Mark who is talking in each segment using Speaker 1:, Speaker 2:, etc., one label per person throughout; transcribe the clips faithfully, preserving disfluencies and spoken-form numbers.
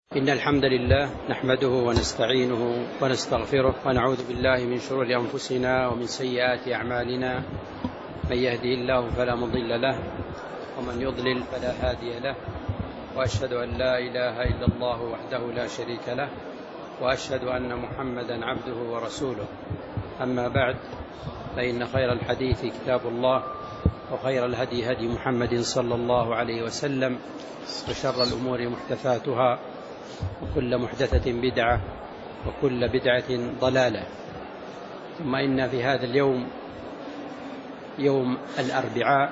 Speaker 1: إن الحمد لله نحمده ونستعينه ونستغفره ونعوذ بالله من شرور أنفسنا ومن سيئات أعمالنا. من يهدي الله فلا مضل له ومن يضلل فلا هادي له، وأشهد أن لا إله إلا الله وحده لا شريك له، وأشهد أن محمدا عبده ورسوله. أما بعد، فإن خير الحديث كتاب الله، وخير الهدي هدي محمد صلى الله عليه وسلم، وشر الأمور محدثاتها، وكل محدثة بدعة، وكل بدعة ضلالة. ثم إن في هذا اليوم يوم الأربعاء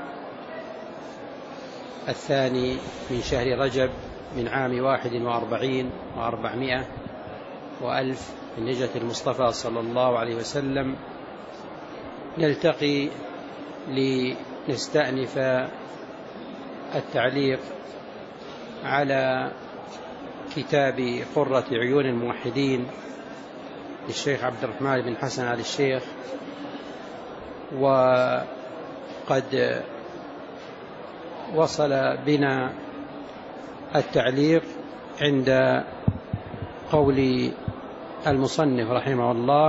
Speaker 1: الثاني من شهر رجب من عام واحد وأربعين وأربعمائة وألف من هجرة المصطفى صلى الله عليه وسلم، نلتقي لنستأنف التعليق على كتاب قرة عيون الموحدين للشيخ عبد الرحمن بن حسن آل الشيخ. وقد وصل بنا التعليق عند قول المصنف رحمه الله: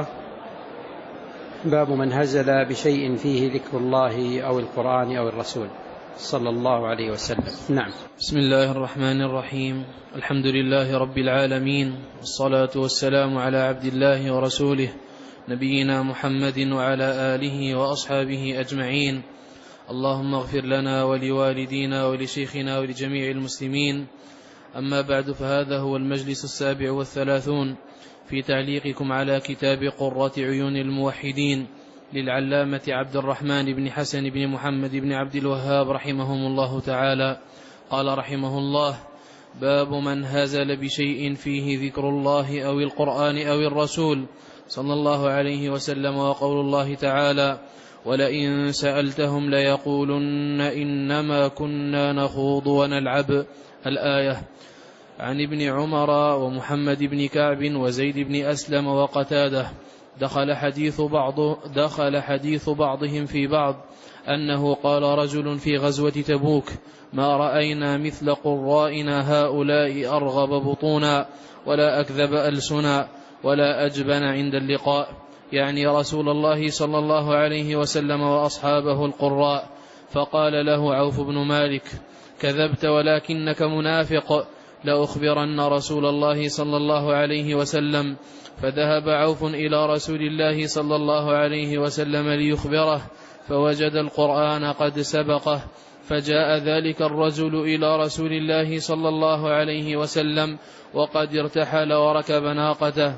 Speaker 1: باب من هزل بشيء فيه ذكر الله أو القرآن أو الرسول صلى الله عليه وسلم. نعم.
Speaker 2: بسم الله الرحمن الرحيم. الحمد لله رب العالمين، والصلاة والسلام على عبد الله ورسوله نبينا محمد وعلى آله وأصحابه أجمعين. اللهم اغفر لنا ولوالدينا ولشيخنا ولجميع المسلمين. أما بعد، فهذا هو المجلس السابع والثلاثون في تعليقكم على كتاب قرة عيون الموحدين للعلامة عبد الرحمن بن حسن بن محمد بن عبد الوهاب رحمهم الله تعالى. قال رحمه الله: باب من هزل بشيء فيه ذكر الله أو القرآن أو الرسول صلى الله عليه وسلم. وقول الله تعالى: ولئن سألتهم ليقولن إنما كنا نخوض ونلعب، الآية. عن ابن عمر ومحمد بن كعب وزيد بن أسلم وقتاده دخل حديث, بعض دخل حديث بعضهم في بعض أنه قال رجل في غزوة تبوك: ما رأينا مثل قرائنا هؤلاء أرغب بطونا ولا أكذب ألسنا ولا أجبن عند اللقاء، يعني رسول الله صلى الله عليه وسلم وأصحابه القراء. فقال له عوف بن مالك: كذبت ولكنك منافق، لأخبرن رسول الله صلى الله عليه وسلم. فذهب عوف إلى رسول الله صلى الله عليه وسلم ليخبره، فوجد القرآن قد سبقه. فجاء ذلك الرجل إلى رسول الله صلى الله عليه وسلم وقد ارتحل وركب ناقته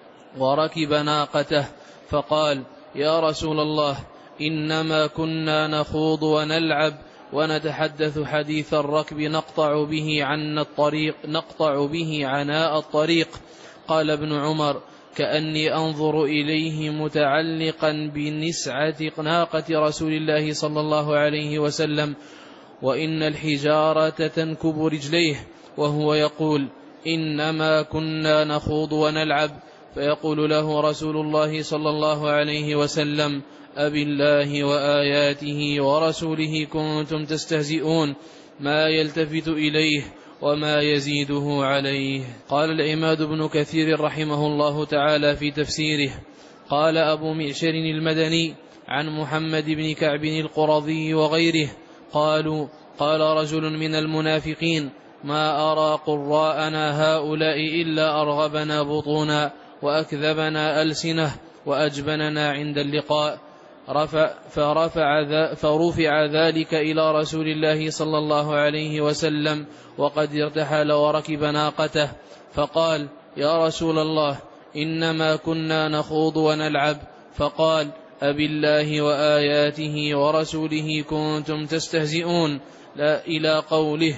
Speaker 2: وركب ناقته فقال: يا رسول الله، إنما كنا نخوض ونلعب ونتحدث حديث الركب نقطع به عن الطريق نقطع به عناء الطريق. قال ابن عمر: كأني أنظر إليه متعلقا بنسعة ناقة رسول الله صلى الله عليه وسلم، وإن الحجارة تنكب رجليه، وهو يقول: إنما كنا نخوض ونلعب. فيقول له رسول الله صلى الله عليه وسلم: أبالله وآياته ورسوله كنتم تستهزئون، ما يلتفت إليه وما يزيده عليه. قال العماد بن كثير رحمه الله تعالى في تفسيره: قال أبو معشر المدني عن محمد بن كعب القرظي وغيره قالوا: قال رجل من المنافقين: ما أرى قراءنا هؤلاء إلا أرغبنا بطونا وأكذبنا ألسنه وأجبننا عند اللقاء. رفع فرفع, ذا فرفع ذلك إلى رسول الله صلى الله عليه وسلم وقد ارتحل وركب ناقته، فقال: يا رسول الله، إنما كنا نخوض ونلعب. فقال: أبالله وآياته ورسوله كنتم تستهزئون، لا إلى قوله: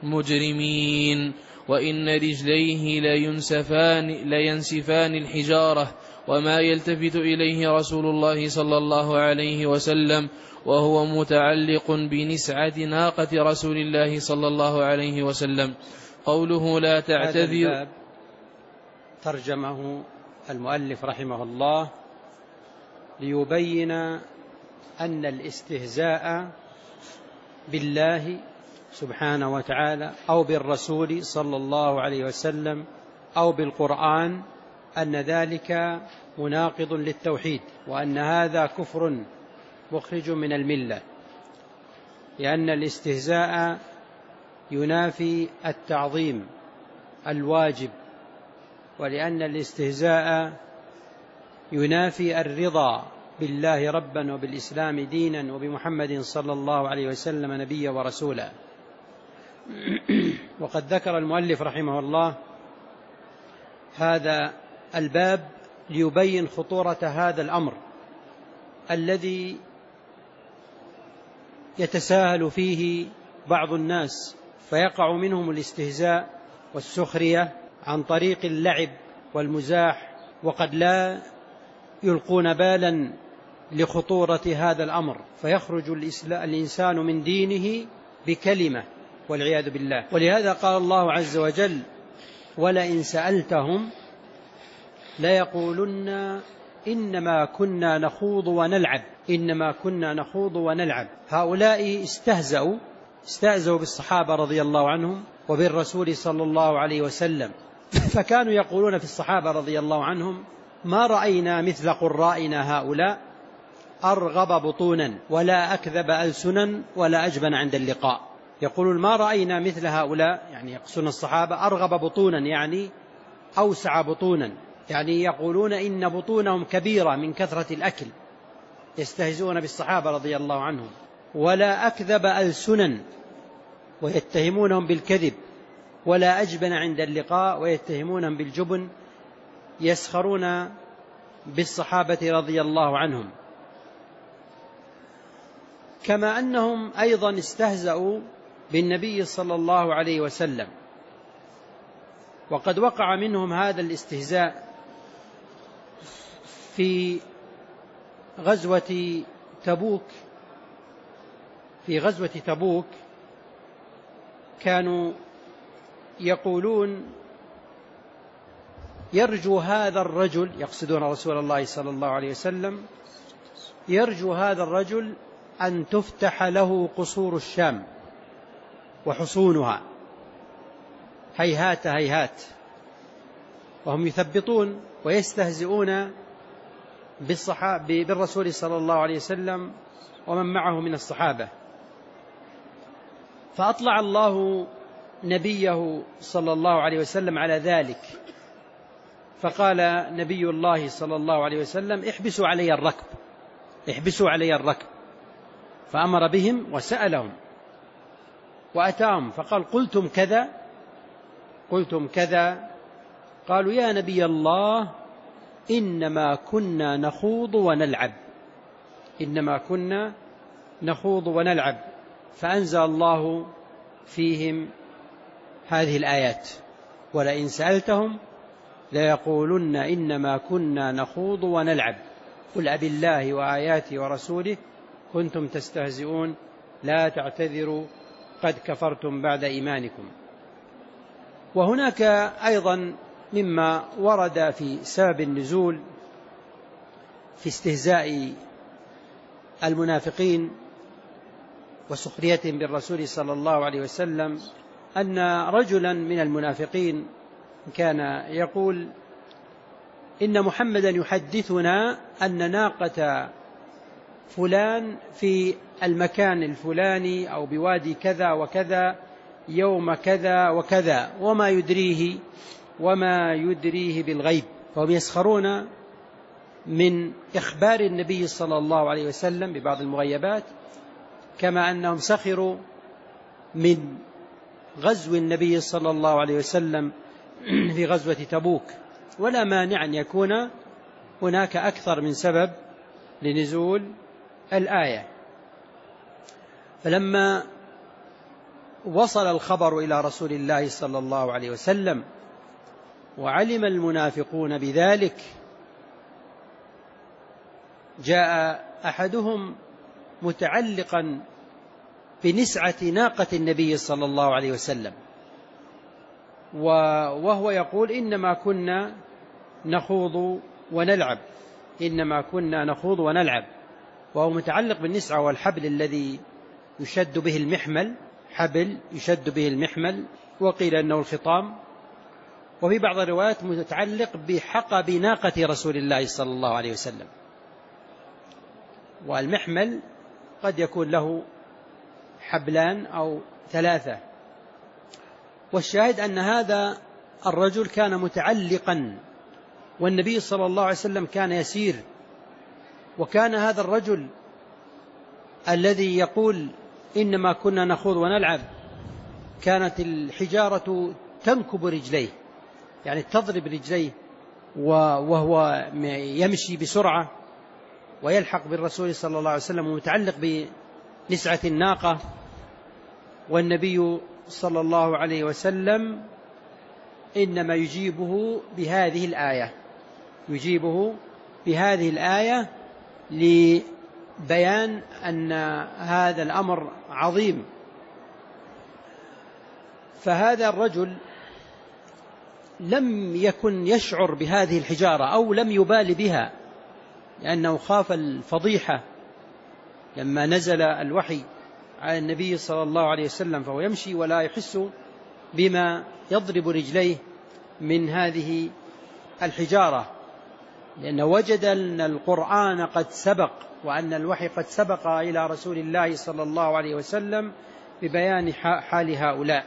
Speaker 2: مجرمين، وإن رجليه لينسفان, لينسفان الحجارة، وما يلتفت إليه رسول الله صلى الله عليه وسلم وهو متعلق بنسعة ناقة رسول الله صلى الله عليه وسلم. قوله لا تعتذر
Speaker 1: ترجمه المؤلف رحمه الله ليبين أن الاستهزاء بالله سبحانه وتعالى أو بالرسول صلى الله عليه وسلم أو بالقرآن أن ذلك مناقض للتوحيد، وأن هذا كفر مخرج من الملة، لأن الاستهزاء ينافي التعظيم الواجب، ولأن الاستهزاء ينافي الرضا بالله ربا وبالإسلام دينا وبمحمد صلى الله عليه وسلم نبيا ورسولا. وقد ذكر المؤلف رحمه الله هذا الباب ليبين خطورة هذا الأمر الذي يتساهل فيه بعض الناس، فيقع منهم الاستهزاء والسخرية عن طريق اللعب والمزاح، وقد لا يلقون بالا لخطورة هذا الأمر، فيخرج الإنسان من دينه بكلمة والعياذ بالله. ولهذا قال الله عز وجل: ولئن سألتهم ليقولن إنما كنا نخوض ونلعب إنما كنا نخوض ونلعب. هؤلاء استهزأوا استهزأوا بالصحابة رضي الله عنهم وبالرسول صلى الله عليه وسلم، فكانوا يقولون في الصحابة رضي الله عنهم: ما رأينا مثل قرائنا هؤلاء أرغب بطونا ولا أكذب ألسنا ولا أجبن عند اللقاء. يقولون: ما رأينا مثل هؤلاء، يعني يقصون الصحابة، أرغب بطونا يعني أوسع بطونا، يعني يقولون إن بطونهم كبيرة من كثرة الأكل، يستهزئون بالصحابة رضي الله عنهم. ولا أكذب ألسنا، ويتهمونهم بالكذب. ولا أجبن عند اللقاء، ويتهمونهم بالجبن، يسخرون بالصحابة رضي الله عنهم. كما أنهم أيضا استهزأوا بالنبي صلى الله عليه وسلم، وقد وقع منهم هذا الاستهزاء في غزوة تبوك. في غزوة تبوك كانوا يقولون: يرجو هذا الرجل، يقصدون رسول الله صلى الله عليه وسلم، يرجو هذا الرجل أن تفتح له قصور الشام وحصونها، هيهات هيهات. وهم يثبطون ويستهزئون بالصحابة بالرسول صلى الله عليه وسلم ومن معه من الصحابة. فأطلع الله نبيه صلى الله عليه وسلم على ذلك، فقال نبي الله صلى الله عليه وسلم: احبسوا علي الركب احبسوا علي الركب فأمر بهم وسألهم وأتاهم فقال: قلتم كذا قلتم كذا قالوا: يا نبي الله إنما كنا نخوض ونلعب إنما كنا نخوض ونلعب. فأنزل الله فيهم هذه الآيات: ولئن سألتهم ليقولن إنما كنا نخوض ونلعب قل أبي الله وآياته ورسوله كنتم تستهزئون لا تعتذروا قد كفرتم بعد إيمانكم. وهناك أيضا مما ورد في سبب النزول في استهزاء المنافقين وسخريتهم بالرسول صلى الله عليه وسلم، أن رجلا من المنافقين كان يقول: إن محمدا يحدثنا أن ناقة فلان في المكان الفلاني أو بوادي كذا وكذا يوم كذا وكذا وما يدريه وما يدريه بالغيب. فهم يسخرون من إخبار النبي صلى الله عليه وسلم ببعض المغيبات، كما أنهم سخروا من غزو النبي صلى الله عليه وسلم في غزوة تبوك. ولا مانع أن يكون هناك أكثر من سبب لنزول الآية. فلما وصل الخبر إلى رسول الله صلى الله عليه وسلم وعلم المنافقون بذلك، جاء أحدهم متعلقا بنسعة ناقة النبي صلى الله عليه وسلم، وهو يقول: إنما كنا نخوض ونلعب إنما كنا نخوض ونلعب وهو متعلق بالنسعة والحبل الذي يشد به المحمل حبل يشد به المحمل، وقيل أنه الخطام، وفي بعض الروايات متعلق بحقب ناقة رسول الله صلى الله عليه وسلم. والمحمل قد يكون له حبلان أو ثلاثة. والشاهد أن هذا الرجل كان متعلقا، والنبي صلى الله عليه وسلم كان يسير، وكان هذا الرجل الذي يقول إنما كنا نخوض ونلعب كانت الحجارة تنكب رجليه، يعني تضرب رجليه وهو يمشي بسرعة ويلحق بالرسول صلى الله عليه وسلم ومتعلق بنسعة الناقة. والنبي صلى الله عليه وسلم إنما يجيبه بهذه الآية يجيبه بهذه الآية لبيان أن هذا الأمر عظيم. فهذا الرجل لم يكن يشعر بهذه الحجارة أو لم يبال بها، لأنه خاف الفضيحة لما نزل الوحي على النبي صلى الله عليه وسلم، فهو يمشي ولا يحس بما يضرب رجليه من هذه الحجارة، لأنه وجد أن القرآن قد سبق وأن الوحي قد سبق إلى رسول الله صلى الله عليه وسلم ببيان حال هؤلاء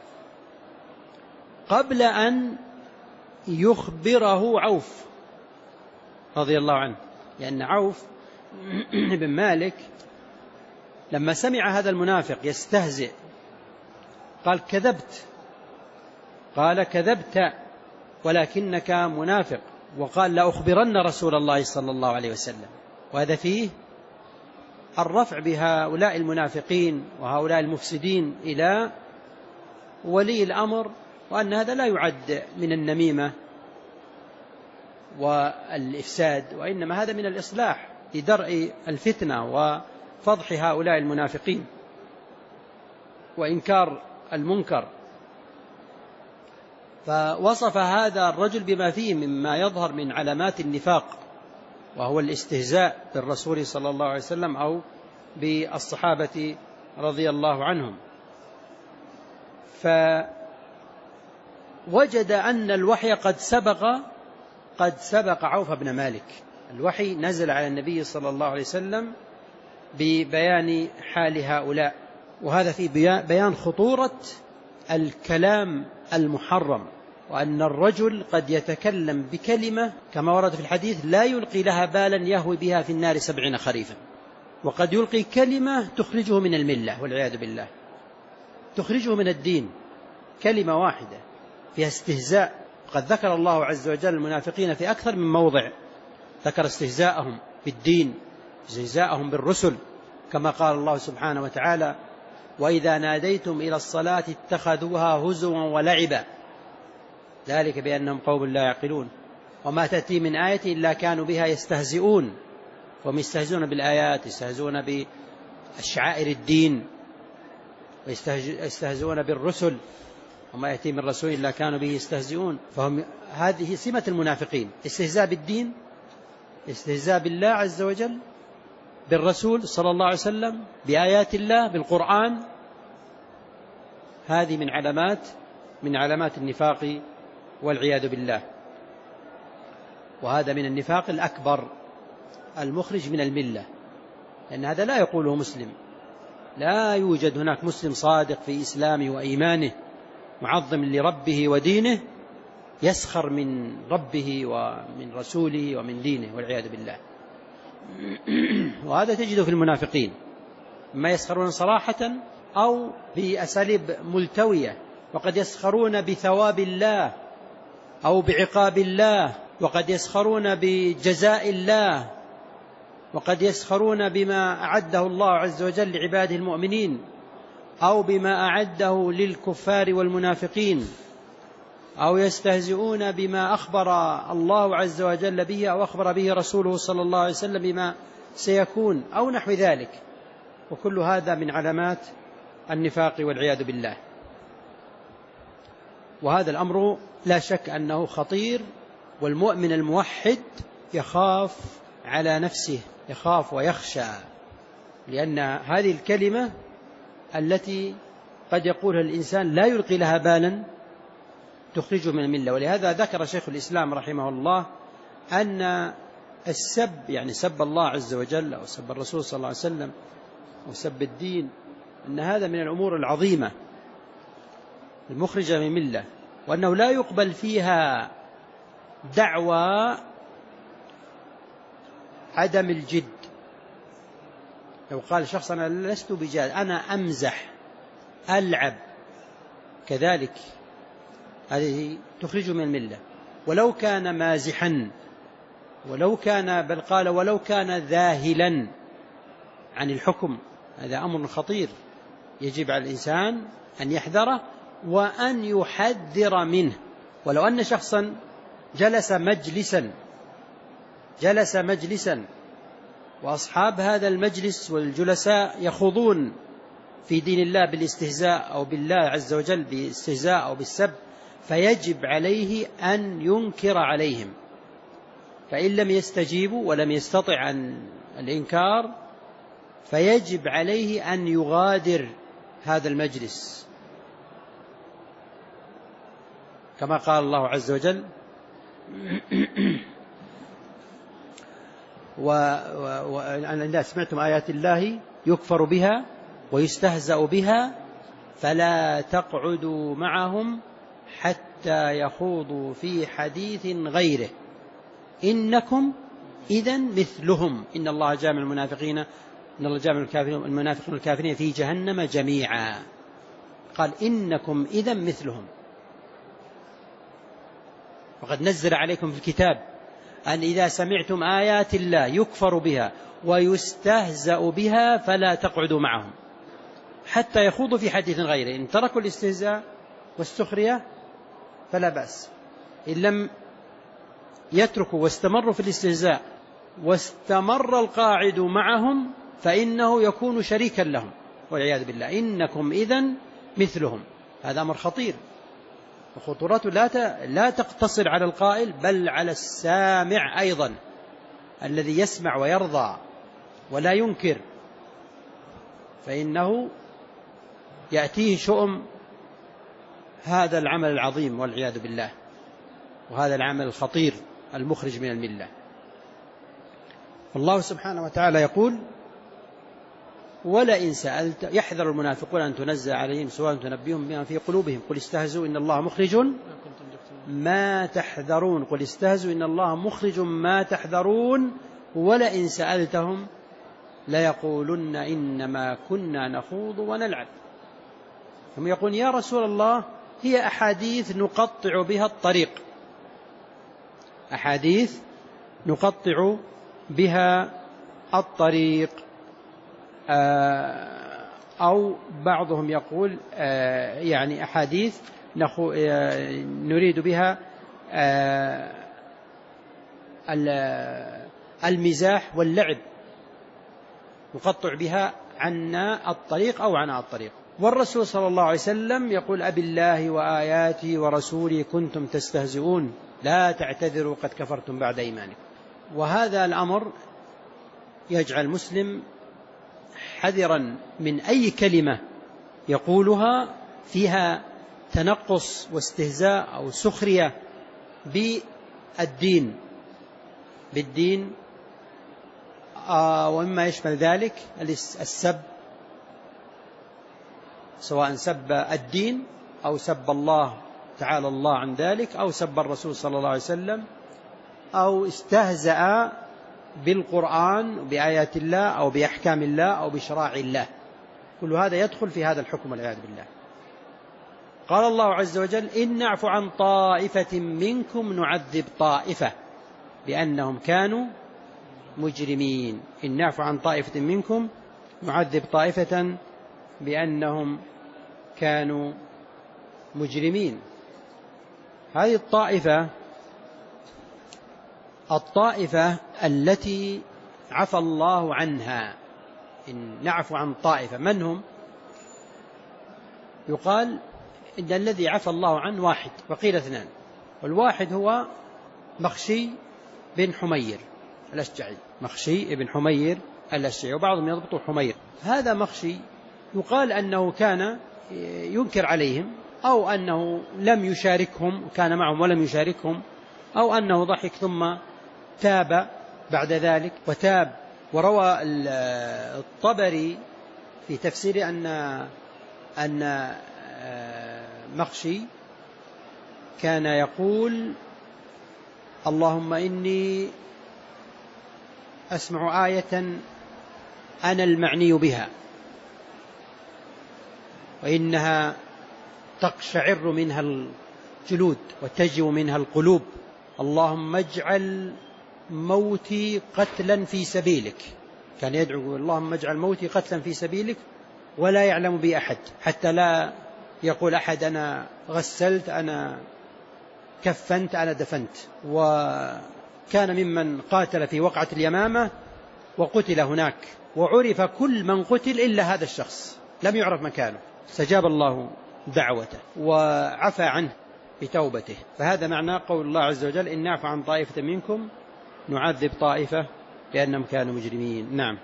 Speaker 1: قبل أن يخبره عوف رضي الله عنه. لأن عوف بن مالك لما سمع هذا المنافق يستهزئ قال كذبت قال كذبت ولكنك منافق، وقال لا أخبرن رسول الله صلى الله عليه وسلم. وهذا فيه الرفع بهؤلاء المنافقين وهؤلاء المفسدين إلى ولي الأمر، وأن هذا لا يعد من النميمة والإفساد، وإنما هذا من الإصلاح لدرء الفتنة وفضح هؤلاء المنافقين وإنكار المنكر. فوصف هذا الرجل بما فيه مما يظهر من علامات النفاق، وهو الاستهزاء بالرسول صلى الله عليه وسلم أو بالصحابة رضي الله عنهم. فوجد أن الوحي قد سبق قد سبق عوف بن مالك. الوحي نزل على النبي صلى الله عليه وسلم ببيان حال هؤلاء، وهذا في بيان خطورة الكلام المحرم، وأن الرجل قد يتكلم بكلمة كما ورد في الحديث لا يلقي لها بالا يهوي بها في النار سبعين خريفا، وقد يلقي كلمة تخرجه من الملة والعياذ بالله، تخرجه من الدين، كلمة واحدة فيها استهزاء. قد ذكر الله عز وجل المنافقين في أكثر من موضع، ذكر استهزاءهم بالدين، استهزاءهم بالرسل، كما قال الله سبحانه وتعالى وإذا ناديتم إلى الصلاة اتخذوها هزوا ولعبا ذلك بأنهم قوم لا يعقلون وما تأتي من آية إلا كانوا بها يستهزئون. وهم يستهزئون بالآيات، يستهزئون بشعائر الدين، ويستهزئون بالرسل، وما يأتي من رسول إلا كانوا به يستهزئون. فهم هذه سمة المنافقين، استهزاء بالدين، استهزاء بالله عز وجل، بالرسول صلى الله عليه وسلم، بآيات الله، بالقرآن. هذه من علامات من علامات النفاق والعياذ بالله. وهذا من النفاق الأكبر المخرج من الملة، لأن هذا لا يقوله مسلم. لا يوجد هناك مسلم صادق في إسلامه وإيمانه معظم لربه ودينه يسخر من ربه ومن رسوله ومن دينه والعياذ بالله. وهذا تجده في المنافقين، ما يسخرون صراحة أو بأساليب ملتوية، وقد يسخرون بثواب الله أو بعقاب الله، وقد يسخرون بجزاء الله، وقد يسخرون بما أعده الله عز وجل لعباده المؤمنين أو بما أعده للكفار والمنافقين، أو يستهزئون بما أخبر الله عز وجل به أو أخبر به رسوله صلى الله عليه وسلم بما سيكون أو نحو ذلك. وكل هذا من علامات النفاق والعياذ بالله. وهذا الأمر لا شك أنه خطير، والمؤمن الموحد يخاف على نفسه، يخاف ويخشى، لأن هذه الكلمة التي قد يقولها الإنسان لا يلقي لها بالا تخرجه من الملة. ولهذا ذكر شيخ الإسلام رحمه الله أن السب، يعني سب الله عز وجل أو سب الرسول صلى الله عليه وسلم أو سب الدين، أن هذا من الأمور العظيمة المخرجة من الملة، وأنه لا يقبل فيها دعوى عدم الجد. لو قال شخص أنا لست بجاد، أنا أمزح ألعب، كذلك هذه تخرج من الملة. ولو كان مازحا، ولو كان بل قال ولو كان ذاهلا عن الحكم، هذا أمر خطير يجب على الإنسان أن يحذره وأن يحذر منه. ولو أن شخصا جلس مجلسا جلس مجلسا وأصحاب هذا المجلس والجلساء يخوضون في دين الله بالاستهزاء أو بالله عز وجل بالاستهزاء أو بالسب، فيجب عليه أن ينكر عليهم، فإن لم يستجيبوا ولم يستطع عن الإنكار فيجب عليه أن يغادر هذا المجلس، كما قال الله عز وجل وأن سمعتم آيات الله يكفر بها ويستهزأ بها فلا تقعدوا معهم حتى يخوضوا في حديث غيره إنكم إذن مثلهم إن الله جامع المنافقين إن الله جامع المنافقين والكافرين في جهنم جميعا. قال إنكم إذن مثلهم. وقد نزل عليكم في الكتاب أن إذا سمعتم آيات الله يكفر بها ويستهزأ بها فلا تقعدوا معهم حتى يخوضوا في حديث غيره. إن تركوا الاستهزاء والسخرية فلا بأس، إن لم يتركوا واستمروا في الاستهزاء واستمر القاعد معهم فإنه يكون شريكا لهم والعياذ بالله. إنكم إذن مثلهم. هذا أمر خطير، وخطورته لا تقتصر على القائل بل على السامع أيضا، الذي يسمع ويرضى ولا ينكر، فإنه يأتيه شؤم هذا العمل العظيم والعياذ بالله، وهذا العمل الخطير المخرج من الملة. الله سبحانه وتعالى يقول ولئن سألت يحذر المنافقون أن تنزل عليهم سورة تنبئهم بما في قلوبهم قل استهزوا إن الله مخرج ما تحذرون قل استهزوا إن الله مخرج ما تحذرون ولئن سألتهم ليقولن إنما كنا نخوض ونلعب. هم يقولون يا رسول الله هي أحاديث نقطع بها الطريق، أحاديث نقطع بها الطريق، أو بعضهم يقول يعني أحاديث نريد بها المزاح واللعب، نقطع بها عنا الطريق أو عنا الطريق. والرسول صلى الله عليه وسلم يقول أبي الله وآياته ورسوله كنتم تستهزئون لا تعتذروا قد كفرتم بعد إيمانكم. وهذا الأمر يجعل المسلم حذرا من أي كلمة يقولها فيها تنقص واستهزاء أو سخرية بالدين بالدين آه ومما يشمل ذلك السب، سواء سب الدين أو سب الله تعالى الله عن ذلك، أو سب الرسول صلى الله عليه وسلم، أو استهزأ بالقرآن بآيات الله أو بأحكام الله أو بشرائع الله. كل هذا يدخل في هذا الحكم والعياذ بالله. قال الله عز وجل إن نعفو عن طائفة منكم نعذب طائفة بأنهم كانوا مجرمين. إن نعفو عن طائفة منكم نعذب طائفة بأنهم كانوا مجرمين. هذه الطائفة الطائفة التي عفى الله عنها. إن نعفو عن طائفة من هم؟ يقال إن الذي عفى الله عنه واحد، وقيل اثنان، والواحد هو مخشي بن حمير الأشجعي، مخشي بن حمير الأشجعي، وبعضهم يضبط حمير. هذا مخشي يقال أنه كان ينكر عليهم، أو أنه لم يشاركهم، كان معهم ولم يشاركهم، أو أنه ضحك ثم تاب بعد ذلك وتاب. وروى الطبري في تفسير أن أن مخشي كان يقول: اللهم إني أسمع آية أنا المعني بها وإنها تقشعر منها الجلود وتجو منها القلوب، اللهم اجعل موتي قتلا في سبيلك. كان يدعو: اللهم اجعل موتي قتلا في سبيلك ولا يعلم بي أحد، حتى لا يقول أحد أنا غسلت، أنا كفنت، أنا دفنت. وكان ممن قاتل في وقعة اليمامة وقتل هناك، وعرف كل من قتل إلا هذا الشخص، لم يعرف مكانه، استجاب الله دعوته وعفى عنه بتوبته. فهذا معنى قول الله عز وجل: إن نعفو عن طائفة منكم نعذب طائفة لأنهم كانوا مجرمين. نعم.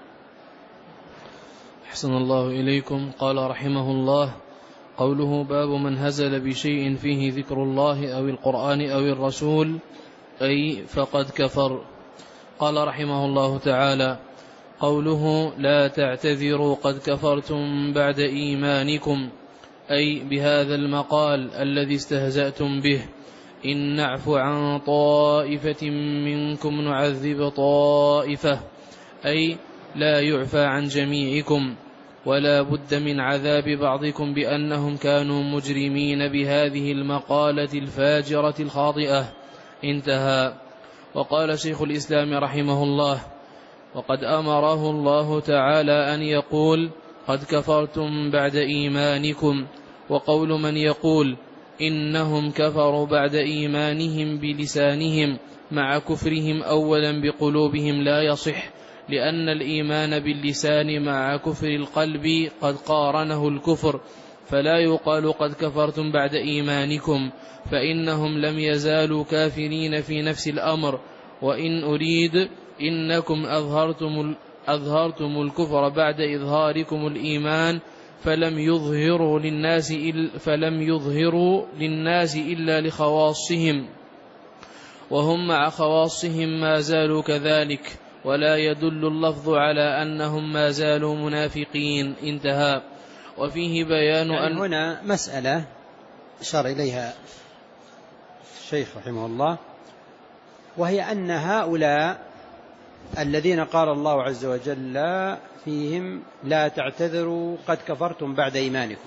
Speaker 2: أحسن الله إليكم. قال رحمه الله: قوله باب من هزل بشيء فيه ذكر الله أو القرآن أو الرسول أي فقد كفر. قال رحمه الله تعالى: قوله لا تعتذروا قد كفرتم بعد إيمانكم أي بهذا المقال الذي استهزأتم به، إن نعفو عن طائفة منكم نعذب طائفة أي لا يعفى عن جميعكم، ولا بد من عذاب بعضكم بأنهم كانوا مجرمين بهذه المقالة الفاجرة الخاطئة. انتهى. وقال شيخ الإسلام رحمه الله: وقد أمره الله تعالى أن يقول قد كفرتم بعد إيمانكم، وقول من يقول إنهم كفروا بعد إيمانهم بلسانهم مع كفرهم أولا بقلوبهم لا يصح، لأن الإيمان باللسان مع كفر القلب قد قارنه الكفر، فلا يقال قد كفرتم بعد إيمانكم، فإنهم لم يزالوا كافرين في نفس الأمر. وإن أريد إنكم أظهرتم, أظهرتم الكفر بعد إظهاركم الإيمان، فلم يظهروا للناس إلا, فلم يظهروا للناس إلا لخواصهم، وهم مع خواصهم ما زالوا كذلك، ولا يدل اللفظ على أنهم ما زالوا منافقين. انتهى. وفيه بيان
Speaker 1: يعني
Speaker 2: أن
Speaker 1: هنا مسألة أشار إليها الشيخ رحمه الله، وهي أن هؤلاء الذين قال الله عز وجل فيهم لا تعتذروا قد كفرتم بعد إيمانكم،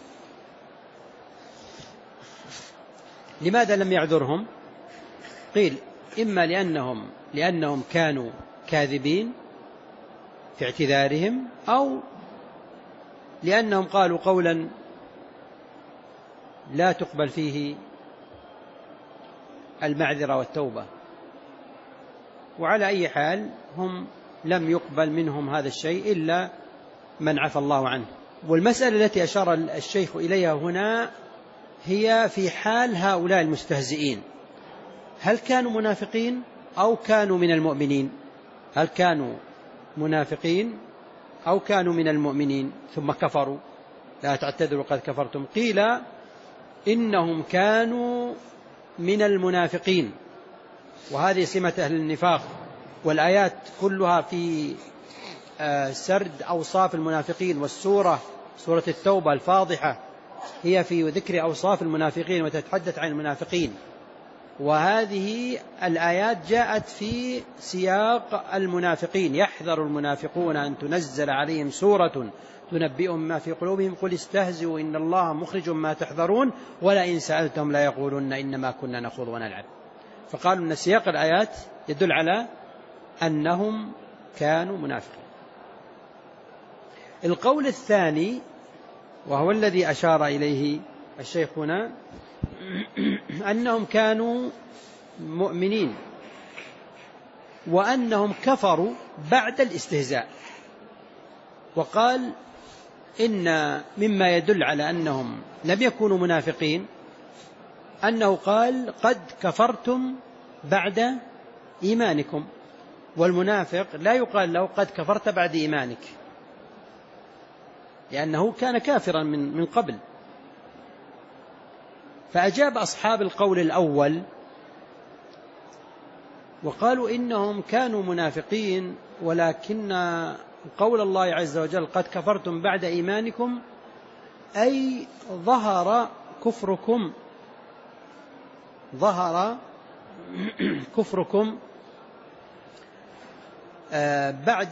Speaker 1: لماذا لم يعذرهم؟ قيل إما لأنهم, لأنهم كانوا كاذبين في اعتذارهم، أو لأنهم قالوا قولا لا تقبل فيه المعذرة والتوبة. وعلى أي حال هم لم يقبل منهم هذا الشيء إلا من عفى الله عنه. والمسألة التي أشار الشيخ إليها هنا هي في حال هؤلاء المستهزئين، هل كانوا منافقين أو كانوا من المؤمنين؟ هل كانوا منافقين أو كانوا من المؤمنين ثم كفروا؟ لا تعتذروا قد كفرتم. قيل إنهم كانوا من المنافقين، وهذه سمة أهل النفاق، والآيات كلها في سرد أوصاف المنافقين، والسورة سورة التوبة الفاضحة هي في ذكر أوصاف المنافقين وتتحدث عن المنافقين. وهذه الآيات جاءت في سياق المنافقين: يحذر المنافقون أن تنزل عليهم سورة تنبئهم ما في قلوبهم قل استهزئوا إن الله مخرج ما تحذرون ولئن سألتهم لا يقولون إنما كنا نخوض ونلعب. فقالوا أن سياق الآيات يدل على أنهم كانوا منافقين. القول الثاني وهو الذي أشار إليه الشيخ هنا أنهم كانوا مؤمنين، وأنهم كفروا بعد الاستهزاء. وقال إن مما يدل على أنهم لم يكونوا منافقين أنه قال قد كفرتم بعد إيمانكم، والمنافق لا يقال له قد كفرت بعد إيمانك، لأنه كان كافرا من من قبل. فأجاب أصحاب القول الأول وقالوا إنهم كانوا منافقين، ولكن قول الله عز وجل قد كفرتم بعد إيمانكم أي ظهر كفركم ظهر كفركم بعد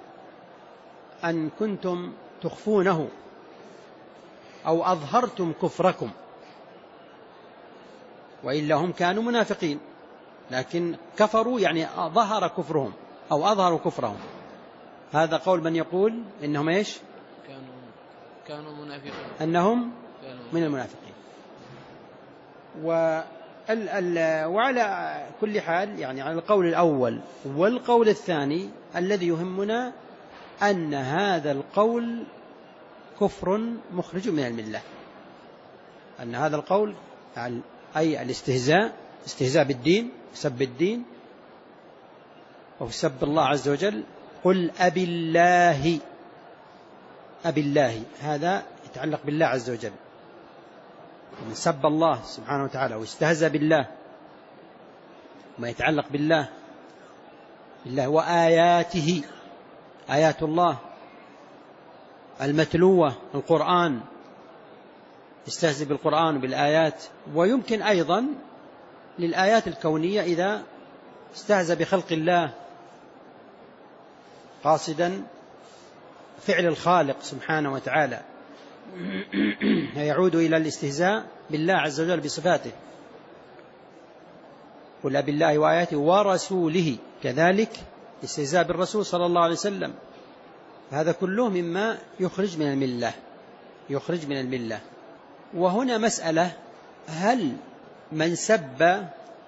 Speaker 1: أن كنتم تخفونه أو أظهرتم كفركم، وإلا هم كانوا منافقين لكن كفروا يعني ظهر كفرهم أو أظهروا كفرهم. هذا قول من يقول إنهم إيش؟
Speaker 2: كانوا كانوا منافقين،
Speaker 1: أنهم
Speaker 2: كانوا
Speaker 1: من المنافقين. وعلى كل حال يعني على القول الأول والقول الثاني الذي يهمنا أن هذا القول كفر مخرج من الملة، أن هذا القول أي الاستهزاء استهزاء بالدين، سب الدين أو سب الله عز وجل. قل أبي الله أبي الله، هذا يتعلق بالله عز وجل، من سب الله سبحانه وتعالى واستهزأ بالله ما يتعلق بالله بالله وآياته، آيات الله المتلوة القرآن، يستهزئ بالقرآن وبالآيات. ويمكن أيضا للآيات الكونية إذا استهزأ بخلق الله قاصدا فعل الخالق سبحانه وتعالى، يعود إلى الاستهزاء بالله عز وجل بصفاته. قل بالله وآياته ورسوله، كذلك استهزاء بالرسول صلى الله عليه وسلم. هذا كله مما يخرج من الملة يخرج من الملة. وهنا مسألة، هل من سب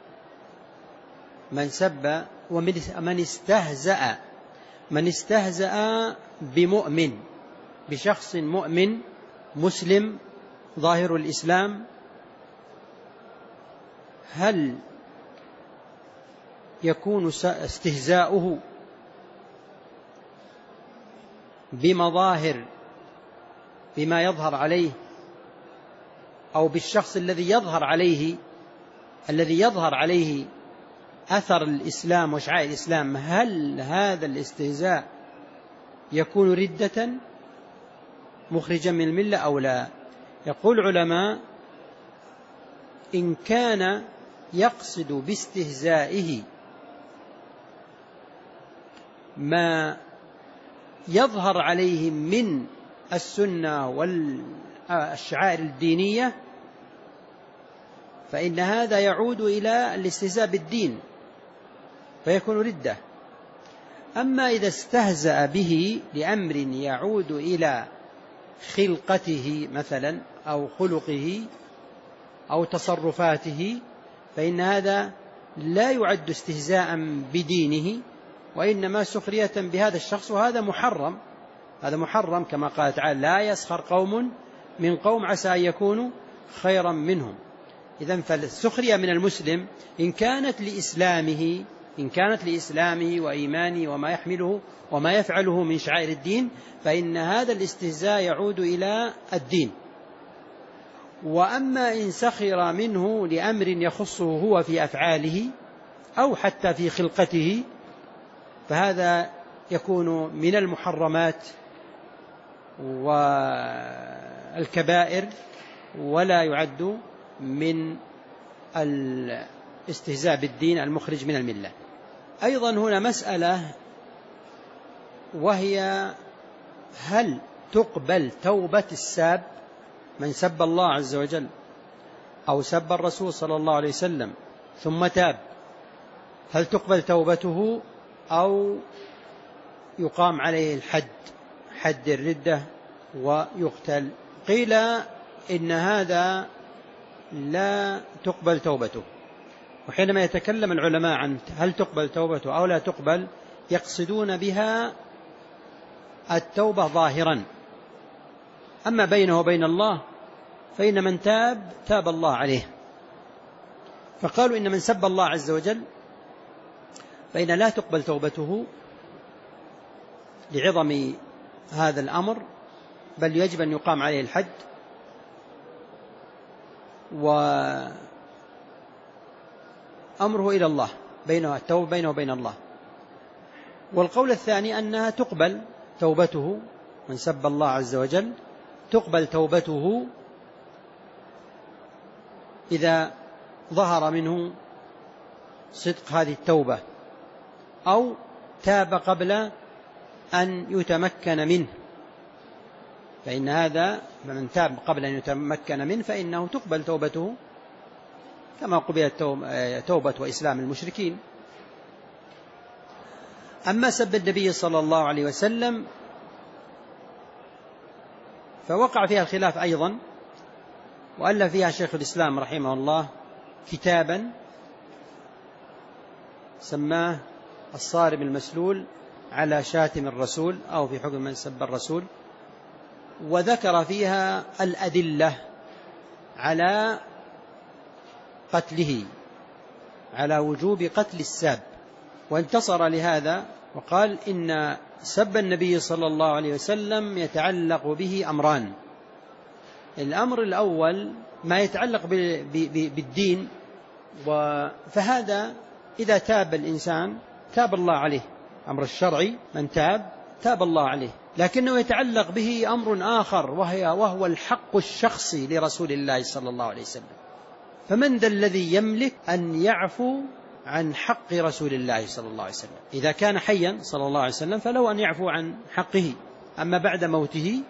Speaker 1: من سب ومن استهزأ من استهزأ بمؤمن بشخص مؤمن مسلم ظاهر الإسلام، هل يكون استهزاؤه بمظاهر بما يظهر عليه أو بالشخص الذي يظهر عليه الذي يظهر عليه أثر الإسلام وشعائر الإسلام، هل هذا الاستهزاء يكون ردة مخرجا من الملة أو لا؟ يقول العلماء إن كان يقصد باستهزائه ما يظهر عليه من السنة والشعائر الدينية فإن هذا يعود إلى الاستهزاء بالدين فيكون ردة. أما إذا استهزأ به لأمر يعود إلى خلقته مثلا أو خلقه أو تصرفاته فإن هذا لا يعد استهزاء بدينه، وإنما سخرية بهذا الشخص، وهذا محرم هذا محرم كما قال تعالى لا يسخر قوم من قوم عسى أن يكونوا خيرا منهم. إذن فالسخرية من المسلم إن كانت لإسلامه إن كانت لإسلامه وإيمانه وما يحمله وما يفعله من شعائر الدين فإن هذا الاستهزاء يعود إلى الدين. وأما إن سخر منه لأمر يخصه هو في أفعاله أو حتى في خلقته فهذا يكون من المحرمات والكبائر ولا يعد من الاستهزاء بالدين المخرج من الملة. أيضا هنا مسألة وهي هل تقبل توبة الساب من سب الله عز وجل أو سب الرسول صلى الله عليه وسلم ثم تاب، هل تقبل توبته أو يقام عليه الحد حد الردة ويقتل؟ قيل إن هذا لا تقبل توبته. وحينما يتكلم العلماء عن هل تقبل توبته أو لا تقبل يقصدون بها التوبة ظاهرا، أما بينه وبين الله فإن من تاب تاب الله عليه. فقالوا إن من سب الله عز وجل فإن لا تقبل توبته لعظم هذا الأمر بل يجب أن يقام عليه الحد، وأمره إلى الله، بينه التوبة بينه وبين الله. والقول الثاني أنها تقبل توبته، من سب الله عز وجل تقبل توبته إذا ظهر منه صدق هذه التوبة، أو تاب قبل أن يتمكن منه، فإن هذا من تاب قبل أن يتمكن منه فإنه تقبل توبته كما قبلت توبة وإسلام المشركين. أما سب النبي صلى الله عليه وسلم فوقع فيها الخلاف أيضا، وألف فيها شيخ الإسلام رحمه الله كتابا سماه الصارم المسلول على شاتم الرسول، أو في حكم من سب الرسول، وذكر فيها الأدلة على قتله، على وجوب قتل الساب، وانتصر لهذا وقال إن سب النبي صلى الله عليه وسلم يتعلق به أمران. الأمر الأول ما يتعلق بالدين، فهذا إذا تاب الإنسان تاب الله عليه، أمر الشرعي من تاب تاب الله عليه. لكنه يتعلق به أمر آخر، وهي وهو الحق الشخصي لرسول الله صلى الله عليه وسلم. فمن ذا الذي يملك أن يعفو عن حق رسول الله صلى الله عليه وسلم؟ إذا كان حيا صلى الله عليه وسلم فلو أن يعفو عن حقه، أما بعد موته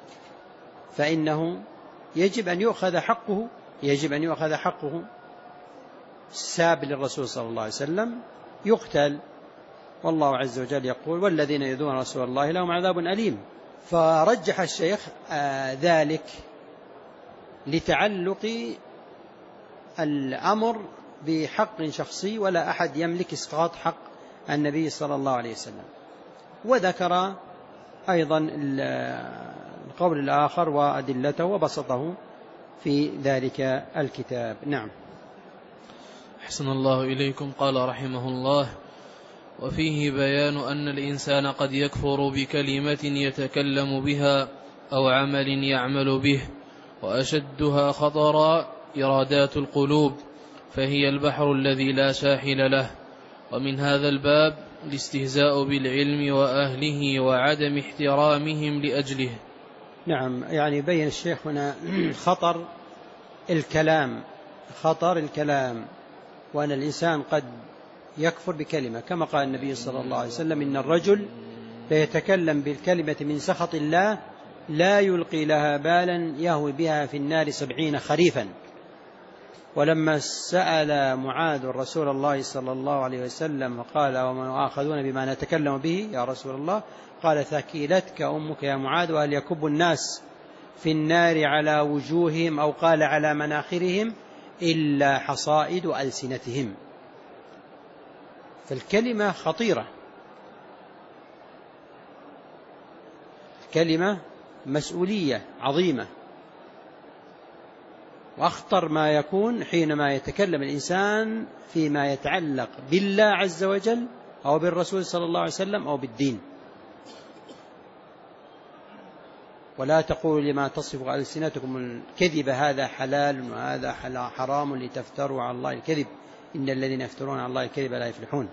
Speaker 1: فإنه يجب أن يؤخذ حقه، يجب أن يؤخذ حقه. الساب للرسول صلى الله عليه وسلم يقتل، والله عز وجل يقول والذين يؤذون رسول الله لهم عذاب أليم. فرجح الشيخ آه ذلك لتعلق الأمر بحق شخصي، ولا أحد يملك إسقاط حق النبي صلى الله عليه وسلم. وذكر أيضا القول الآخر وأدلته وبسطه في ذلك الكتاب. نعم.
Speaker 2: أحسن الله إليكم. قال رحمه الله: وفيه بيان أن الإنسان قد يكفر بكلمة يتكلم بها أو عمل يعمل به، وأشدها خطرا إرادات القلوب، فهي البحر الذي لا ساحل له. ومن هذا الباب الاستهزاء بالعلم وأهله وعدم احترامهم لأجله.
Speaker 1: نعم، يعني بين الشيخ هنا خطر الكلام، خطر الكلام، وأن الإنسان قد يكفر بكلمة، كما قال النبي صلى الله عليه وسلم: إن الرجل ليتكلم بالكلمة من سخط الله لا يلقي لها بالا يهوي بها في النار سبعين خريفا. ولما سأل معاذ رسول الله صلى الله عليه وسلم وقال: وما آخذون بما نتكلم به يا رسول الله؟ قال: ثكيلتك أمك يا معاذ، وهل يكب الناس في النار على وجوههم أو قال على مناخرهم إلا حصائد ألسنتهم. فالكلمة خطيرة، الكلمة مسؤولية عظيمة، وأخطر ما يكون حينما يتكلم الإنسان فيما يتعلق بالله عز وجل أو بالرسول صلى الله عليه وسلم أو بالدين. ولا تقولوا لما تصف ألسنتكم الكذب هذا حلال وهذا حرام لتفتروا على الله الكذب، إن الذين يفترون على الله الكذب لا يفلحون.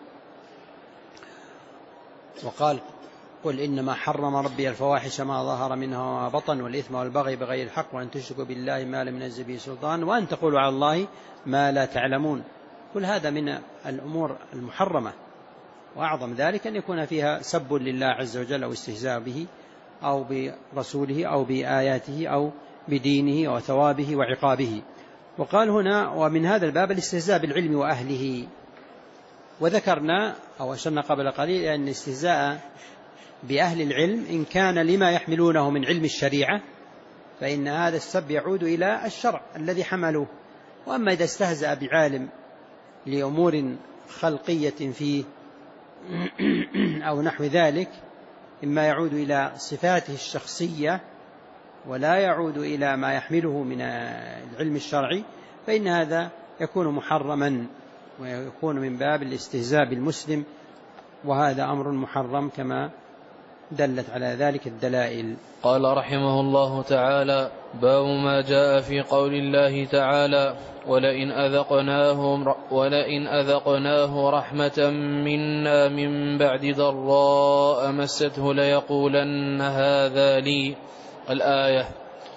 Speaker 1: وقال: قل إنما حرم ربي الفواحش ما ظهر منها وما بطن والإثم والبغي بغير الحق وأن تشركوا بالله ما لم ينزل به سلطان وأن تقولوا على الله ما لا تعلمون. كل هذا من الأمور المحرمة، وأعظم ذلك أن يكون فيها سب لله عز وجل أو استهزاء به أو برسوله أو بآياته أو بدينه وثوابه وعقابه. وقال هنا: ومن هذا الباب الاستهزاء بالعلم وأهله. وذكرنا أو أشرنا قبل قليل أن الاستهزاء بأهل العلم إن كان لما يحملونه من علم الشريعة فإن هذا السب يعود إلى الشرع الذي حملوه. وأما إذا استهزأ بعالم لأمور خلقية فيه أو نحو ذلك إما يعود إلى صفاته الشخصية ولا يعود إلى ما يحمله من العلم الشرعي، فإن هذا يكون محرما ويكون من باب الاستهزاء بالمسلم، وهذا أمر محرم كما دلت على ذلك الدلائل.
Speaker 2: قال رحمه الله تعالى: باب ما جاء في قول الله تعالى: ولئن أذقناه, ولئن أذقناه رحمة منا من بعد ضراء مسته ليقولن هذا لي. الآية.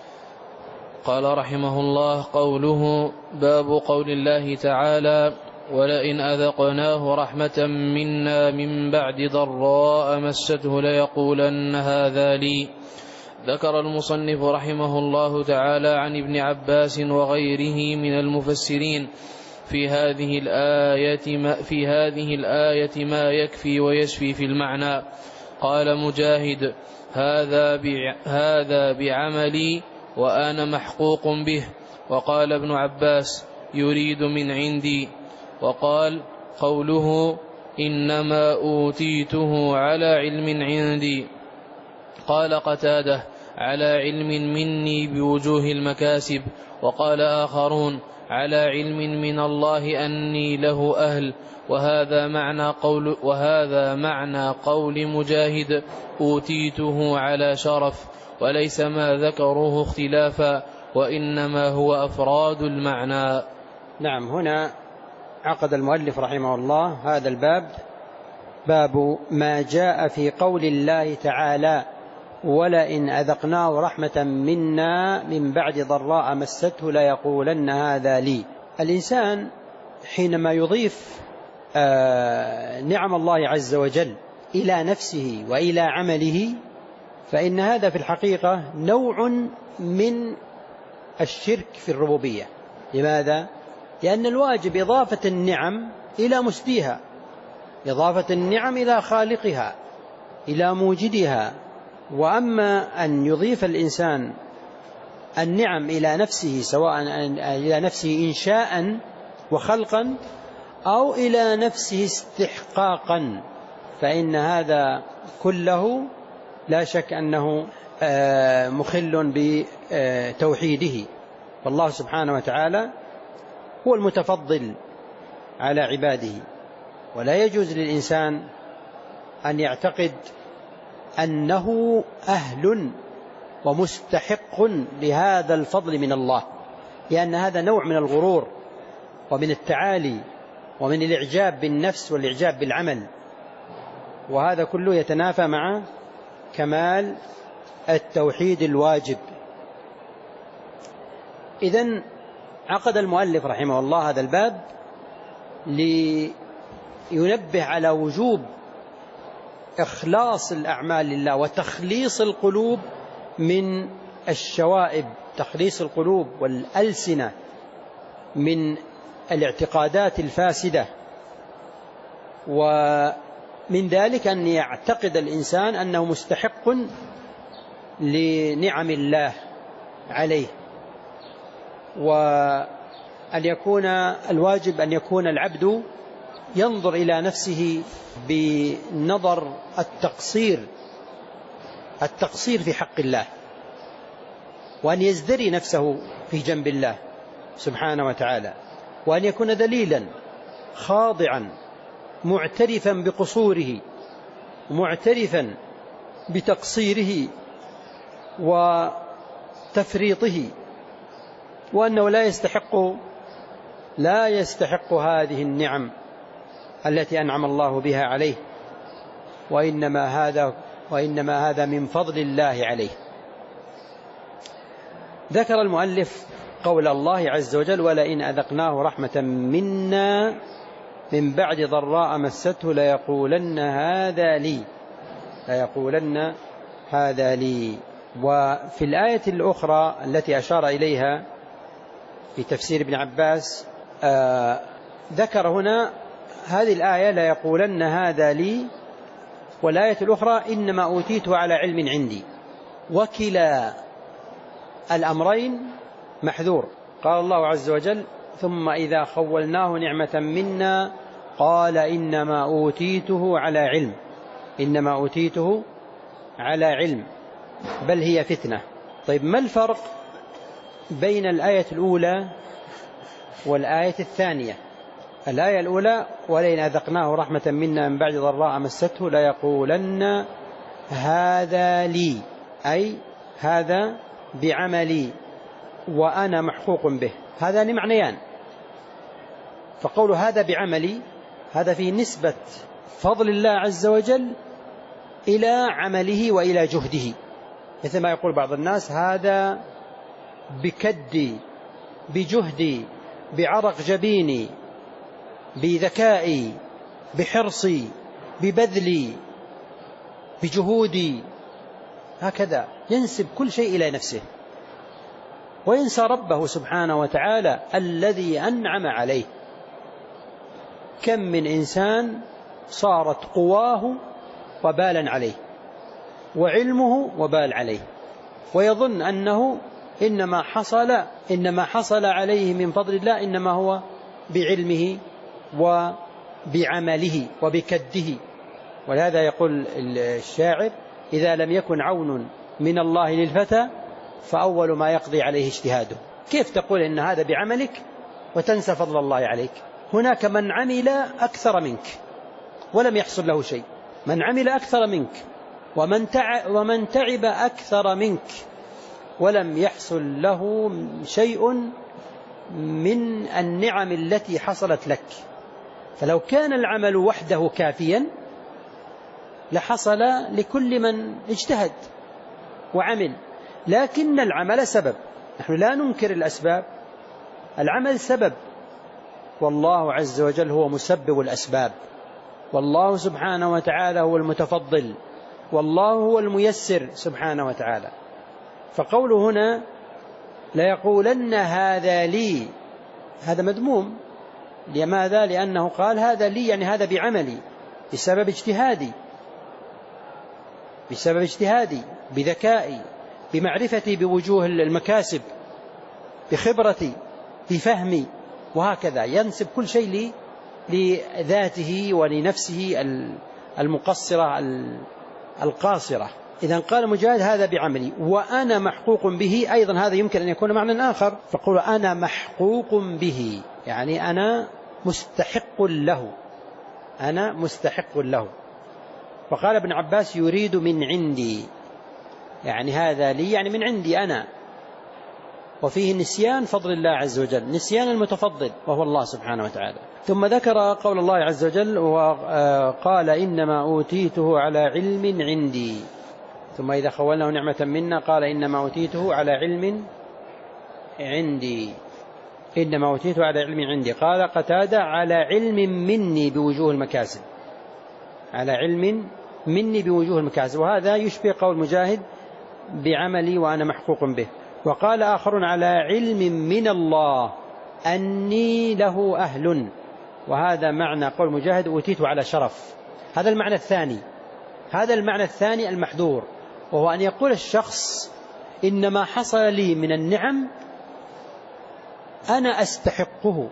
Speaker 2: قال رحمه الله: قوله باب قول الله تعالى: ولئن أذقناه رحمة منا من بعد ضراء مسته ليقولن هذا لي. ذكر المصنف رحمه الله تعالى عن ابن عباس وغيره من المفسرين في هذه الآية ما, في هذه الآية ما يكفي ويشفي في المعنى. قال مجاهد: هذا هذا بعملي وأنا محقوق به. وقال ابن عباس: يريد من عندي. وقال: قوله إنما أوتيته على علم عندي. قال قتادة: على علم مني بوجوه المكاسب. وقال آخرون: على علم من الله أني له أهل. وهذا معنى قول, وهذا معنى قول مجاهد: أوتيته على شرف، وليس ما ذكروه اختلافا، وإنما هو أفراد المعنى.
Speaker 1: نعم. هنا عقد المؤلف رحمه الله هذا الباب، باب ما جاء في قول الله تعالى: ولئن أذقناه رحمة منا من بعد ضراء مسته ليقولن هذا لي. الإنسان حينما يضيف نعم الله عز وجل إلى نفسه وإلى عمله فإن هذا في الحقيقة نوع من الشرك في الربوبية. لماذا؟ لأن الواجب إضافة النعم إلى مسديها، إضافة النعم إلى خالقها، إلى موجدها. وأما أن يضيف الإنسان النعم إلى نفسه، سواء إلى نفسه إنشاء وخلقا أو إلى نفسه استحقاقا، فإن هذا كله لا شك أنه مخل بتوحيده. فالله سبحانه وتعالى هو المتفضل على عباده، ولا يجوز للإنسان أن يعتقد أنه أهل ومستحق لهذا الفضل من الله، لأن هذا نوع من الغرور ومن التعالي ومن الإعجاب بالنفس والإعجاب بالعمل، وهذا كله يتنافى مع كمال التوحيد الواجب. إذن عقد المؤلف رحمه الله هذا الباب لينبه على وجوب إخلاص الأعمال لله وتخليص القلوب من الشوائب، تخليص القلوب والألسنة من الاعتقادات الفاسدة. ومن ذلك أن يعتقد الإنسان أنه مستحق لنعم الله عليه، وأن يكون الواجب أن يكون العبد ينظر إلى نفسه بنظر التقصير التقصير في حق الله، وأن يزدري نفسه في جنب الله سبحانه وتعالى، وأن يكون ذليلا خاضعا معترفا بقصوره معترفا بتقصيره وتفريطه، وأنه لا يستحق لا يستحق هذه النعم التي أنعم الله بها عليه، وإنما هذا وإنما هذا من فضل الله عليه. ذكر المؤلف قول الله عز وجل: ولئن أذقناه رحمة منا من بعد ضراء مسته ليقولن هذا لي ليقولن هذا لي. وفي الآية الأخرى التي أشار إليها في تفسير ابن عباس آه ذكر هنا هذه الآية ليقولن هذا لي، والآية الأخرى إنما أوتيته على علم عندي، وكلا الأمرين محذور. قال الله عز وجل: ثم إذا خولناه نعمة منا قال إنما أوتيته على علم إنما أوتيته على علم بل هي فتنة. طيب، ما الفرق بين الآية الأولى والآية الثانية؟ الآية الأولى: ولئن أذقناه رحمة منا من بعد ضراء مسته ليقولن هذا لي، أي هذا بعملي وأنا محقوق به. هذان معنيان. فقول هذا بعملي هذا فيه نسبة فضل الله عز وجل إلى عمله وإلى جهده، مثل ما يقول بعض الناس هذا بكدي بجهدي بعرق جبيني بذكائي بحرصي ببذلي بجهودي، هكذا ينسب كل شيء إلى نفسه وينسى ربه سبحانه وتعالى الذي أنعم عليه. كم من إنسان صارت قواه وبالا عليه وعلمه وبال عليه، ويظن أنه إنما حصل إنما حصل عليه من فضل الله إنما هو بعلمه وبعمله وبكده. ولهذا يقول الشاعر إذا لم يكن عون من الله للفتى فأول ما يقضي عليه اجتهاده. كيف تقول إن هذا بعملك وتنسى فضل الله عليك؟ هناك من عمل أكثر منك ولم يحصل له شيء، من عمل أكثر منك ومن تعب, ومن تعب أكثر منك ولم يحصل له شيء من النعم التي حصلت لك. فلو كان العمل وحده كافيا لحصل لكل من اجتهد وعمل، لكن العمل سبب. نحن لا ننكر الأسباب، العمل سبب، والله عز وجل هو مسبب الأسباب، والله سبحانه وتعالى هو المتفضل، والله هو الميسر سبحانه وتعالى. فقوله هنا ليقولن هذا لي، هذا مذموم. لماذا؟ لأنه قال هذا لي يعني هذا بعملي بسبب اجتهادي بسبب اجتهادي بذكائي بمعرفتي بوجوه المكاسب بخبرتي بفهمي، وهكذا ينسب كل شيء لذاته ولنفسه المقصرة القاصرة. إذن قال مجاهد هذا بعملي وأنا محقوق به، أيضا هذا يمكن أن يكون معنى آخر. فقول أنا محقوق به يعني أنا مستحق له، أنا مستحق له. وقال ابن عباس يريد من عندي، يعني هذا لي يعني من عندي أنا. وفيه نسيان فضل الله عز وجل، نسيان المتفضل وهو الله سبحانه وتعالى. ثم ذكر قول الله عز وجل وقال إنما أوتيته على علم عندي، ثم إذا خولناه نعمة منا قال إنما أوتيته على علم عندي، إنما أوتيته على علم عندي. قال قتادة على علم مني بوجوه المكاسب، على علم مني بوجوه المكاسب، وهذا يشبه قول مجاهد بعملي وأنا محقوق به. وقال آخرون على علم من الله أني له أهل، وهذا معنى قول مجاهد أوتيته على شرف. هذا المعنى الثاني، هذا المعنى الثاني المحذور، وهو أن يقول الشخص إنما حصل لي من النعم أنا أستحقه،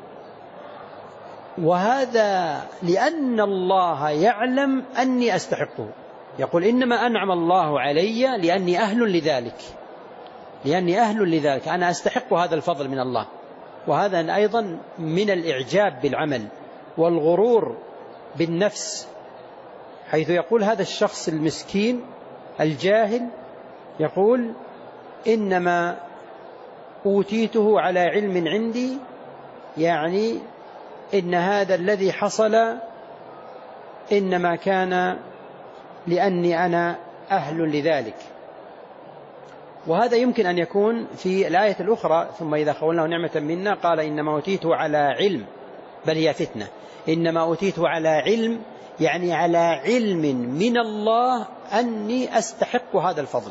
Speaker 1: وهذا لأن الله يعلم أني أستحقه. يقول إنما أنعم الله علي لأني أهل لذلك، لأني أهل لذلك، أنا أستحق هذا الفضل من الله. وهذا أيضا من الإعجاب بالعمل والغرور بالنفس، حيث يقول هذا الشخص المسكين الجاهل يقول إنما أوتيته على علم عندي، يعني إن هذا الذي حصل إنما كان لأني أنا أهل لذلك. وهذا يمكن أن يكون في الآية الأخرى ثم إذا خولناه نعمة منا قال إنما أوتيته على علم، بل هي فتنة. إنما أوتيته على علم يعني على علم من الله أني أستحق هذا الفضل.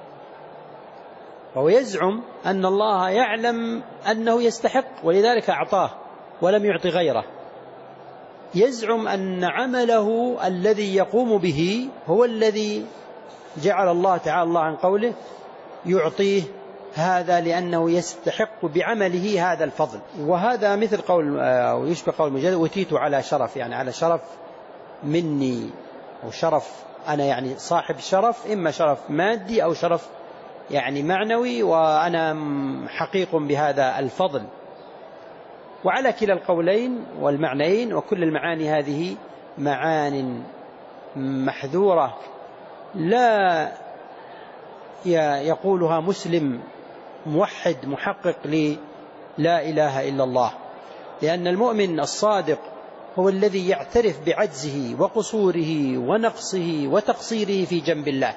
Speaker 1: وهو يزعم أن الله يعلم أنه يستحق ولذلك أعطاه ولم يعطي غيره. يزعم أن عمله الذي يقوم به هو الذي جعل الله تعالى الله عن قوله يعطيه هذا لأنه يستحق بعمله هذا الفضل. وهذا مثل قول أو يشبه قول مجاهد أوتيت على شرف، يعني على شرف مني، أو شرف أنا يعني صاحب شرف، إما شرف مادي أو شرف يعني معنوي، وأنا حقيق بهذا الفضل. وعلى كلا القولين والمعنيين وكل المعاني هذه معان محذورة لا يقولها مسلم موحد محقق للا إله إلا الله، لأن المؤمن الصادق هو الذي يعترف بعجزه وقصوره ونقصه وتقصيره في جنب الله.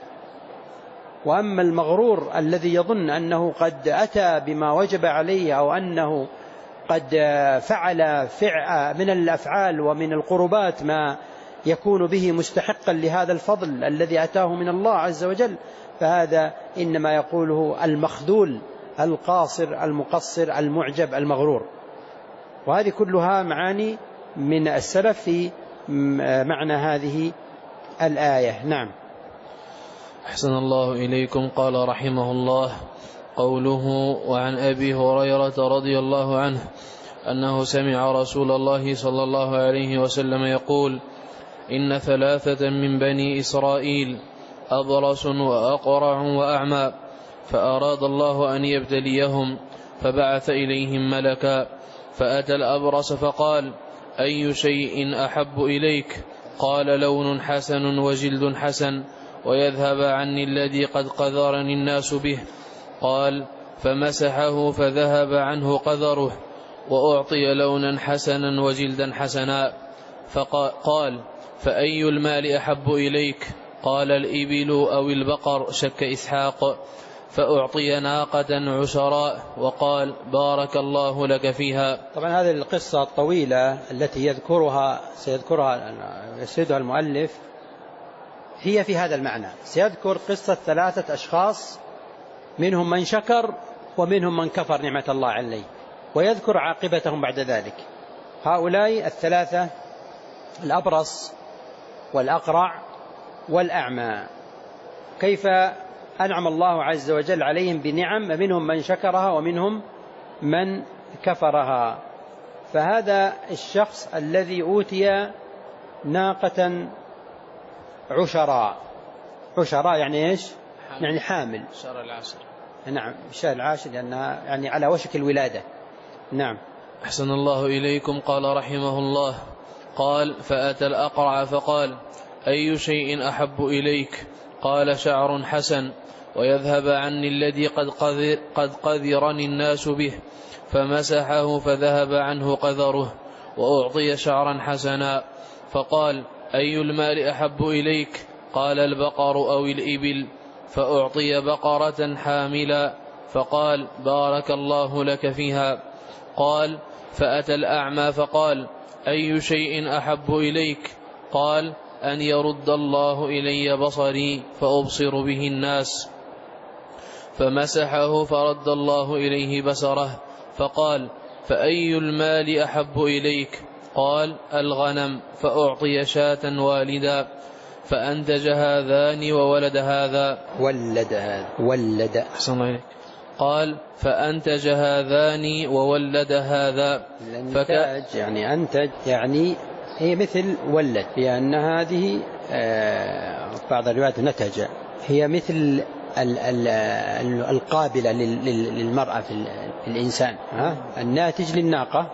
Speaker 1: وأما المغرور الذي يظن أنه قد أتى بما وجب عليه أو أنه قد فعل فعل من الأفعال ومن القربات ما يكون به مستحقا لهذا الفضل الذي أتاه من الله عز وجل، فهذا إنما يقوله المخذول القاصر المقصر المعجب المغرور. وهذه كلها معاني من السلف في معنى هذه الآية. نعم.
Speaker 2: أحسن الله إليكم. قال رحمه الله: قوله: وعن أبي هريرة رضي الله عنه أنه سمع رسول الله صلى الله عليه وسلم يقول: إن ثلاثة من بني إسرائيل أبرص وأقرع وأعمى، فأراد الله أن يبتليهم فبعث إليهم ملكا، فأتى الأبرص فقال: أي شيء أحب إليك؟ قال: لون حسن وجلد حسن، ويذهب عني الذي قد قذرني الناس به. قال: فمسحه فذهب عنه قذره، وأعطي لونا حسنا وجلدا حسنا. فقال: فأي المال أحب إليك؟ قال: الإبل أو البقر، شك إسحاق. فأعطي ناقة عشراء، وقال: بارك الله لك فيها.
Speaker 1: طبعا هذه القصة الطويلة التي يذكرها سيذكرها يسردها المؤلف هي في هذا المعنى. سيذكر قصة ثلاثة أشخاص، منهم من شكر ومنهم من كفر نعمة الله عليه، ويذكر عاقبتهم بعد ذلك. هؤلاء الثلاثة: الأبرص والأقرع والأعمى، كيف أنعم الله عز وجل عليهم بنعم، منهم من شكرها ومنهم من كفرها. فهذا الشخص الذي أوتي ناقة عشراء، عشراء يعني إيش؟ حامل. يعني حامل،
Speaker 2: شهر العاشر.
Speaker 1: نعم، شهر العاشر، لأنها يعني على وشك الولادة. نعم.
Speaker 2: أحسن الله إليكم. قال رحمه الله: قال: فأتى الأقرع فقال: أي شيء أحب إليك؟ قال: شعر حسن، ويذهب عني الذي قد, قذر قد قذرني الناس به. فمسحه فذهب عنه قذره، وأعطي شعرا حسنا. فقال: أي المال أحب إليك؟ قال: البقر أو الإبل. فأعطي بقرة حاملا. فقال: بارك الله لك فيها. قال: فأتى الأعمى فقال: أي شيء أحب إليك؟ قال: أن يرد الله إلي بصري فأبصر به الناس. فمسحه فرد الله إليه بصره. فقال: فأي المال أحب إليك؟ قال: الغنم. فأعطي شاة والدا، فأنتج هذان وولد هذا.
Speaker 1: ولد هذا ولد
Speaker 2: أحسن الله إليك. قال: فأنتج هذان وولد هذا.
Speaker 1: الانتاج يعني أنتج، يعني هي مثل ولد، لأن هذه آه بعض الروايات نتج، هي مثل ال ال القابلة للمرأة في الإنسان، ها؟ الناتج للناقة،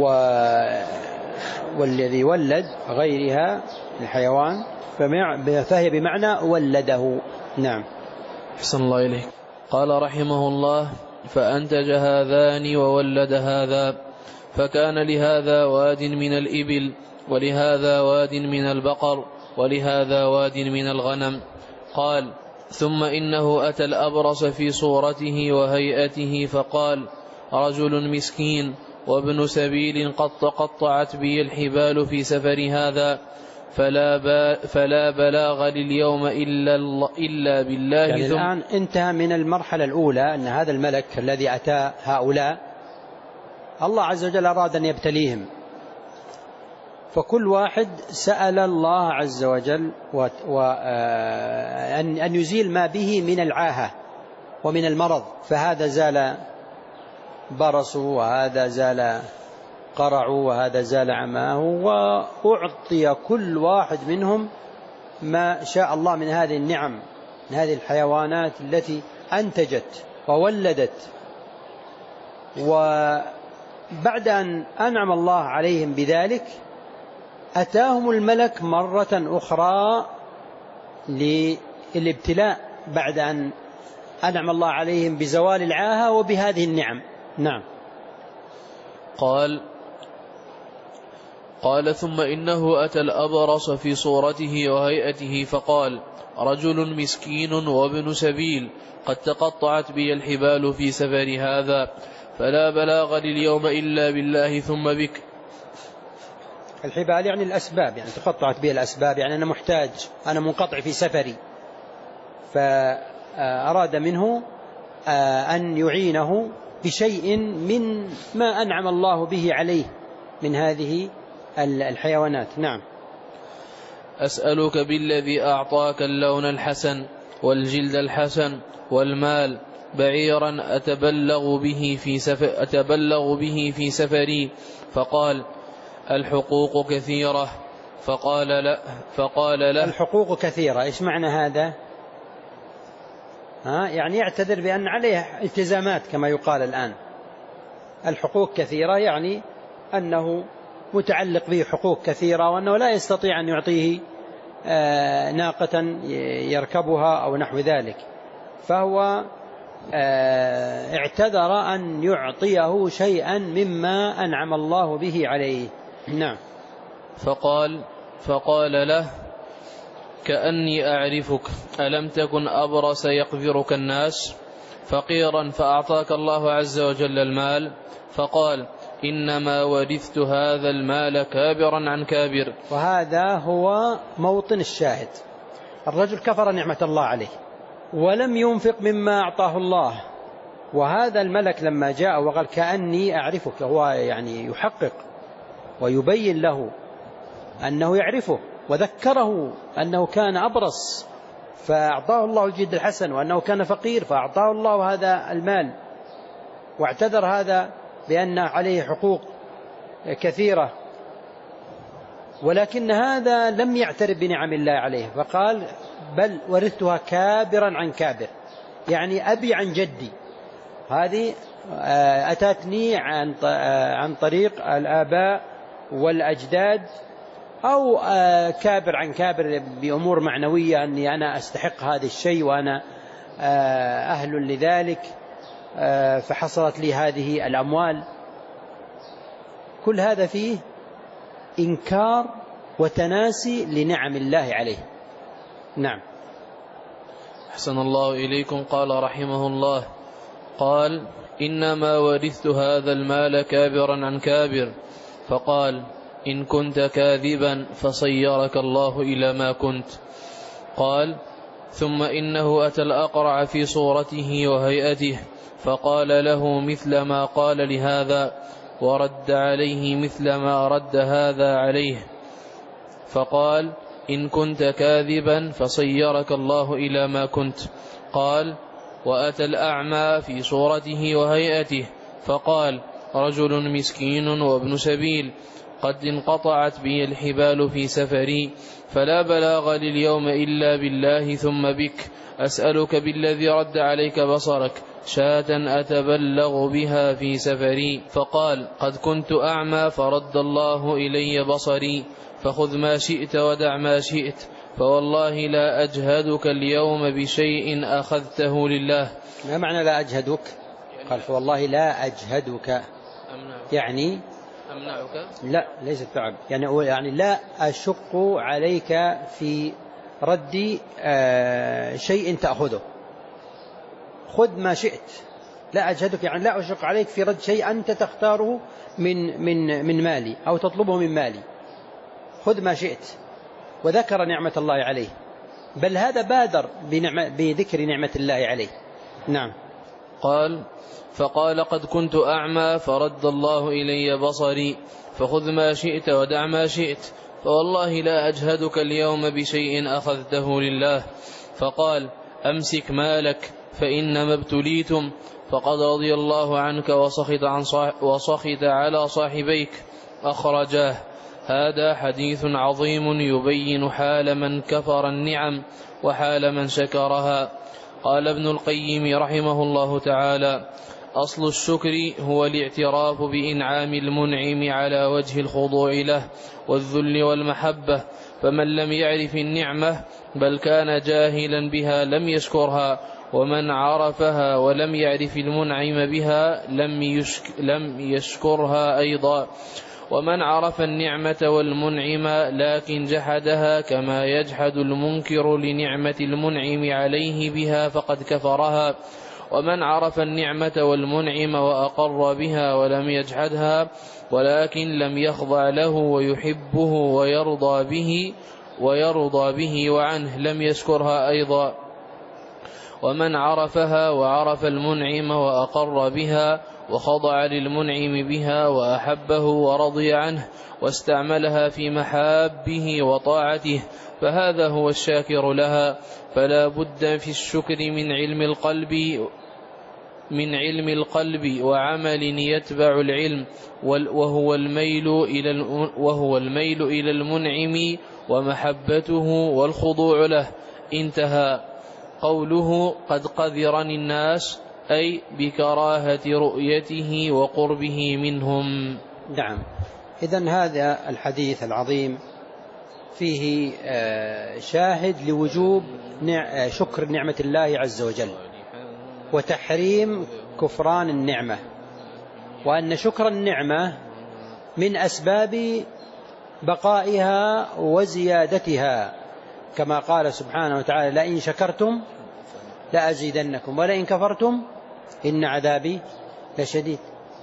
Speaker 1: والذي ولد غيرها الحيوان، فهي بمعنى ولده. نعم.
Speaker 2: أحسن الله إليك. قال رحمه الله: فأنتج هذان وولد هذا، فكان لهذا واد من الإبل، ولهذا واد من البقر، ولهذا واد من الغنم. قال: ثم إنه أتى الأبرص في صورته وهيئته فقال: رجل مسكين وابن سبيل قد تقطعت بي الحبال في سفر هذا، فلا, با فلا بلاغ لليوم إلا, إلا بالله.
Speaker 1: يعني الآن انتهى من المرحلة الأولى أن هذا الملك الذي أتى هؤلاء الله عز وجل أراد أن يبتليهم، فكل واحد سأل الله عز وجل أن يزيل ما به من العاهة ومن المرض، فهذا زال برصه، وهذا زال قرعه، وهذا زال عماه، وأعطي كل واحد منهم ما شاء الله من هذه النعم، من هذه الحيوانات التي أنتجت وولدت. وبعد أن أنعم الله عليهم بذلك أتاهم الملك مرة أخرى الابتلاء بعد أن أنعم الله عليهم بزوال العاهة وبهذه النعم. نعم.
Speaker 2: قال قال ثم إنه أتى الأبرص في صورته وهيئته فقال رجل مسكين وابن سبيل قد تقطعت بي الحبال في سفر هذا فلا بلاغ لليوم إلا بالله ثم بك.
Speaker 1: الحبال يعني الأسباب، يعني تقطعت بي الأسباب، يعني أنا محتاج، أنا منقطع في سفري، فأراد منه أن يعينه بشيء من ما أنعم الله به عليه من هذه الحيوانات. نعم.
Speaker 2: أسألك بالذي أعطاك اللون الحسن والجلد الحسن والمال بعيرا أتبلغ به في سفر أتبلغ به في سفري. فقال الحقوق كثيرة. فقال لا فقال له
Speaker 1: الحقوق كثيرة، إيش معنى هذا؟ ها يعني يعتذر بأن عليه التزامات كما يقال الآن. الحقوق كثيرة يعني أنه متعلق به حقوق كثيرة، وأنه لا يستطيع أن يعطيه ناقة يركبها أو نحو ذلك، فهو اعتذر أن يعطيه شيئا مما أنعم الله به عليه. نعم.
Speaker 2: فقال فقال له كأني أعرفك ألم تكن أبرص يقذرك الناس فقيرا فأعطاك الله عز وجل المال. فقال إنما ورثت هذا المال كابرا عن كابر.
Speaker 1: وهذا هو موطن الشاهد. الرجل كفر نعمة الله عليه ولم ينفق مما أعطاه الله، وهذا الملك لما جاء وقال كأني أعرفك، هو يعني يحقق ويبين له أنه يعرفه، وذكره أنه كان أبرص فأعطاه الله الجلد الحسن، وأنه كان فقير فأعطاه الله هذا المال، واعتذر هذا بأن عليه حقوق كثيرة، ولكن هذا لم يعترف بنعم الله عليه، فقال بل ورثتها كابرا عن كابر، يعني أبي عن جدي، هذه أتتني عن عن طريق الآباء والأجداد، أو كابر عن كابر بأمور معنوية أني أنا أستحق هذا الشيء وأنا أهل لذلك فحصلت لي هذه الأموال. كل هذا فيه إنكار وتناسي لنعم الله عليه. نعم.
Speaker 2: أحسن الله إليكم. قال رحمه الله قال إنما ورثت هذا المال كابرا عن كابر. فقال إن كنت كاذبا فصيرك الله إلى ما كنت. قال ثم إنه أتى الأقرع في صورته وهيئته فقال له مثل ما قال لهذا ورد عليه مثل ما رد هذا عليه. فقال إن كنت كاذبا فصيرك الله إلى ما كنت. قال وأتى الأعمى في صورته وهيئته فقال رجل مسكين وابن سبيل قد انقطعت بي الحبال في سفري فلا بلاغ لليوم إلا بالله ثم بك. أسألك بالذي رد عليك بصرك شاة أتبلغ بها في سفري. فقال قد كنت أعمى فرد الله إلي بصري فخذ ما شئت ودع ما شئت فوالله لا أجهدك اليوم بشيء أخذته لله.
Speaker 1: ما معنى لا أجهدك؟ قال فوالله لا أجهدك يعني
Speaker 2: أمنعك؟
Speaker 1: لا ليس التعب، يعني يعني لا أشق عليك في رد شيء تأخذه، خذ ما شئت. لا أجهدك يعني لا أشق عليك في رد شيء أنت تختاره من من من مالي أو تطلبه من مالي، خذ ما شئت. وذكر نعمة الله عليه، بل هذا بادر بذكر نعمة الله عليه. نعم.
Speaker 2: قال فقال قد كنت أعمى فرد الله إلي بصري فخذ ما شئت ودع ما شئت فوالله لا أجهدك اليوم بشيء أخذته لله. فقال أمسك مالك فإنما ابتليتم فقد رضي الله عنك وسخط, عن صاح وسخط على صاحبيك. أخرجاه. هذا حديث عظيم يبين حال من كفر النعم وحال من شكرها. قال ابن القيم رحمه الله تعالى أصل الشكر هو الاعتراف بإنعام المنعم على وجه الخضوع له والذل والمحبة، فمن لم يعرف النعمة بل كان جاهلا بها لم يشكرها، ومن عرفها ولم يعرف المنعم بها لم, يشك لم يشكرها أيضا. ومن عرف النعمة والمنعم لكن جحدها كما يجحد المنكر لنعمة المنعم عليه بها فقد كفرها. ومن عرف النعمة والمنعم وأقر بها ولم يجحدها ولكن لم يخضع له ويحبه ويرضى به ويرضى به وعنه لم يشكرها أيضا. ومن عرفها وعرف المنعم وأقر بها وخضع للمنعم بها وأحبه ورضي عنه واستعملها في محابه وطاعته فهذا هو الشاكر لها. فلا بد في الشكر من علم القلب من علم القلب وعمل يتبع العلم، وهو الميل إلى وهو الميل إلى المنعم ومحبته والخضوع له. انتهى. قوله قد قذرني الناس أي بكراهة رؤيته وقربه منهم.
Speaker 1: نعم. إذن هذا الحديث العظيم فيه شاهد لوجوب شكر نعمة الله عز وجل وتحريم كفران النعمة، وأن شكر النعمة من أسباب بقائها وزيادتها، كما قال سبحانه وتعالى لئن شكرتم لأزيدنكم ولئن كفرتم إن عذابي لشديد.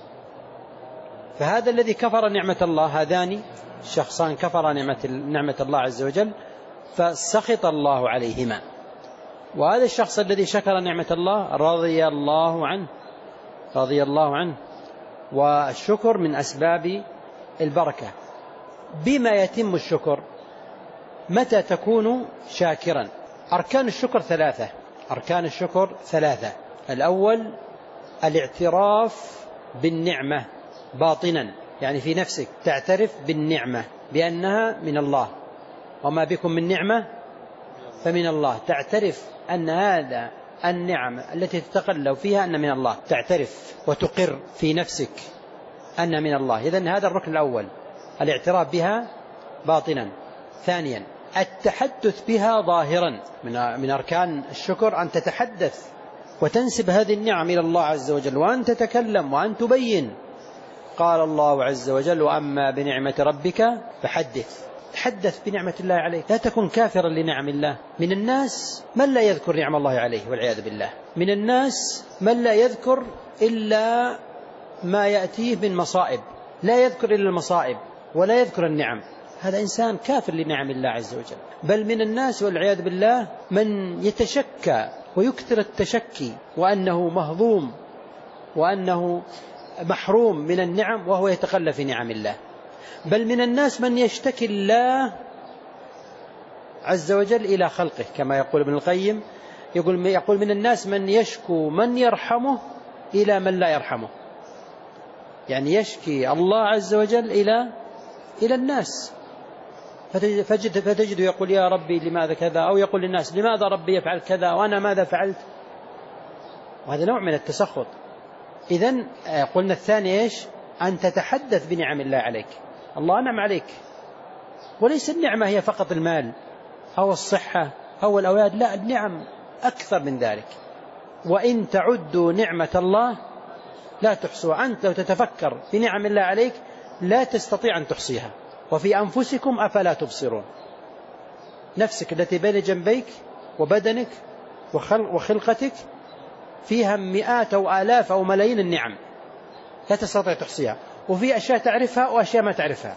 Speaker 1: فهذا الذي كفر نعمة الله، هذان شخصان كفر نعمة, نعمة الله عز وجل فسخط الله عليهما، وهذا الشخص الذي شكر نعمة الله رضي الله عنه رضي الله عنه. والشكر من أسباب البركة. بما يتم الشكر؟ متى تكون شاكرا؟ أركان الشكر ثلاثة أركان الشكر ثلاثة الأول الاعتراف بالنعمة باطنا، يعني في نفسك تعترف بالنعمة بأنها من الله، وما بكم من نعمة فمن الله. تعترف أن هذا النعم التي تتقلب فيها أن من الله، تعترف وتقر في نفسك أن من الله. إذن هذا الركن الأول الاعتراف بها باطنا. ثانيا التحدث بها ظاهرا. من أركان الشكر أن تتحدث وتنسب هذه النعم إلى الله عز وجل، وأن تتكلم وأن تبين. قال الله عز وجل وأما بنعمة ربك فحدث. تحدث بنعمة الله عليك، لا تكن كافرا لنعم الله. من الناس من لا يذكر نعم الله عليه والعياذ بالله، من الناس من لا يذكر إلا ما يأتيه من مصائب، لا يذكر إلا المصائب ولا يذكر النعم، هذا إنسان كافر لنعم الله عز وجل. بل من الناس والعياذ بالله من يتشكى ويكثر التشكي وأنه مهضوم وأنه محروم من النعم وهو يتخلى في نعم الله. بل من الناس من يشتكي الله عز وجل إلى خلقه، كما يقول ابن القيم، يقول, يقول من الناس من يشكو من يرحمه إلى من لا يرحمه، يعني يشكي الله عز وجل إلى إلى الناس. فتجد, فتجد يقول يا ربي لماذا كذا، أو يقول للناس لماذا ربي يفعل كذا وأنا ماذا فعلت، وهذا نوع من التسخط. إذن قلنا الثاني إيش؟ أن تتحدث بنعم الله عليك. الله أنعم عليك، وليس النعمة هي فقط المال أو الصحة أو الأولاد، لا، النعم أكثر من ذلك. وإن تعدوا نعمة الله لا تحصوها. أنت لو تتفكر في نعم الله عليك لا تستطيع أن تحصيها. وفي أنفسكم أفلا تبصرون. نفسك التي بين جنبيك وبدنك وخلقتك فيها مئات أو آلاف أو ملايين النعم لا تستطيع تحصيها، وفي أشياء تعرفها وأشياء ما تعرفها.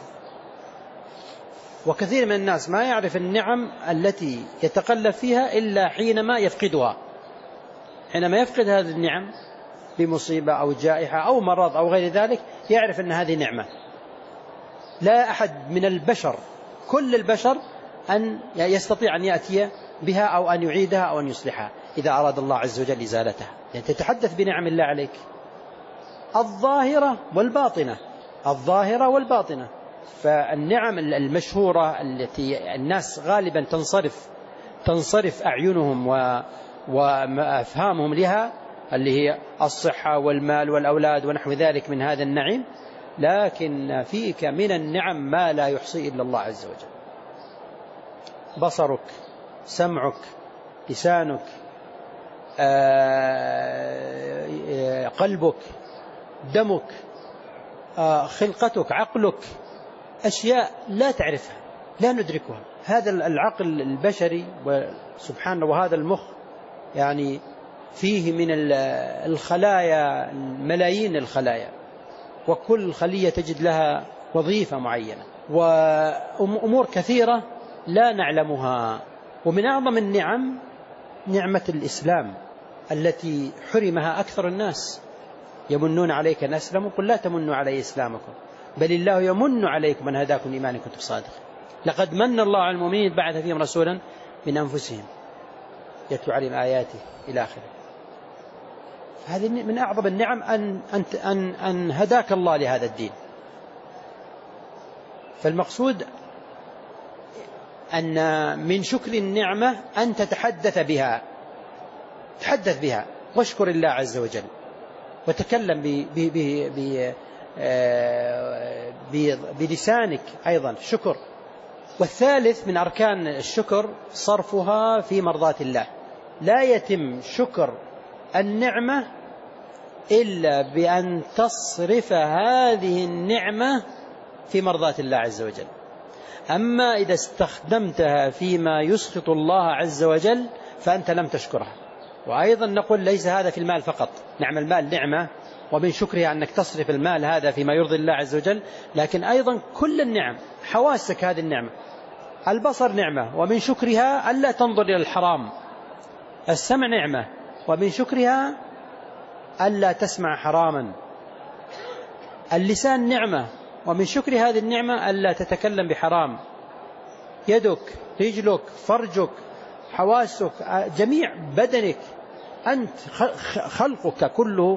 Speaker 1: وكثير من الناس ما يعرف النعم التي يتقلب فيها إلا حينما يفقدها. حينما يفقد هذه النعم بمصيبة أو جائحة أو مرض أو غير ذلك يعرف أن هذه نعمة. لا أحد من البشر، كل البشر، أن يستطيع أن يأتي بها أو أن يعيدها أو أن يصلحها إذا أراد الله عز وجل إزالتها. يعني تتحدث بنعم الله عليك الظاهرة والباطنة، الظاهرة والباطنة. فالنعم المشهورة التي الناس غالبا تنصرف تنصرف أعينهم وأفهامهم لها اللي هي الصحة والمال والأولاد ونحو ذلك من هذا النعيم، لكن فيك من النعم ما لا يحصي إلا الله عز وجل. بصرك، سمعك، لسانك، قلبك، دمك، خلقتك، عقلك، أشياء لا تعرفها لا ندركها. هذا العقل البشري سبحان الله، وهذا المخ يعني فيه من الخلايا ملايين الخلايا، وكل خلية تجد لها وظيفة معينة، وأمور كثيرة لا نعلمها. ومن أعظم النعم نعمة الإسلام التي حرمها أكثر الناس. يمنون عليك أن أسلموا، قل لا تمنوا علي إسلامكم بل الله يمن عليكم أن هداكم إيمان كنتم صادقين. لقد من الله على المؤمنين بعث فيهم رسولا من أنفسهم يتلو عليهم آياته إلى آخره. هذه من أعظم النعم أن, أن, أن هداك الله لهذا الدين. فالمقصود أن من شكر النعمة أن تتحدث بها، تحدث بها واشكر الله عز وجل، وتكلم ب ب ب ب ب بلسانك أيضا شكر. والثالث من أركان الشكر صرفها في مرضاة الله. لا يتم شكر النعمة إلا بأن تصرف هذه النعمة في مرضاة الله عز وجل. أما إذا استخدمتها فيما يسخط الله عز وجل فأنت لم تشكرها. وأيضا نقول ليس هذا في المال فقط، نعم المال نعمة ومن شكرها أنك تصرف المال هذا فيما يرضي الله عز وجل، لكن أيضا كل النعم، حواسك هذه النعمة. البصر نعمة ومن شكرها ألا تنظر إلى الحرام. السمع نعمة ومن شكرها ألا تسمع حراما. اللسان نعمة ومن شكر هذه النعمة ألا تتكلم بحرام. يدك، رجلك، فرجك، حواسك، جميع بدنك، أنت خلقك كله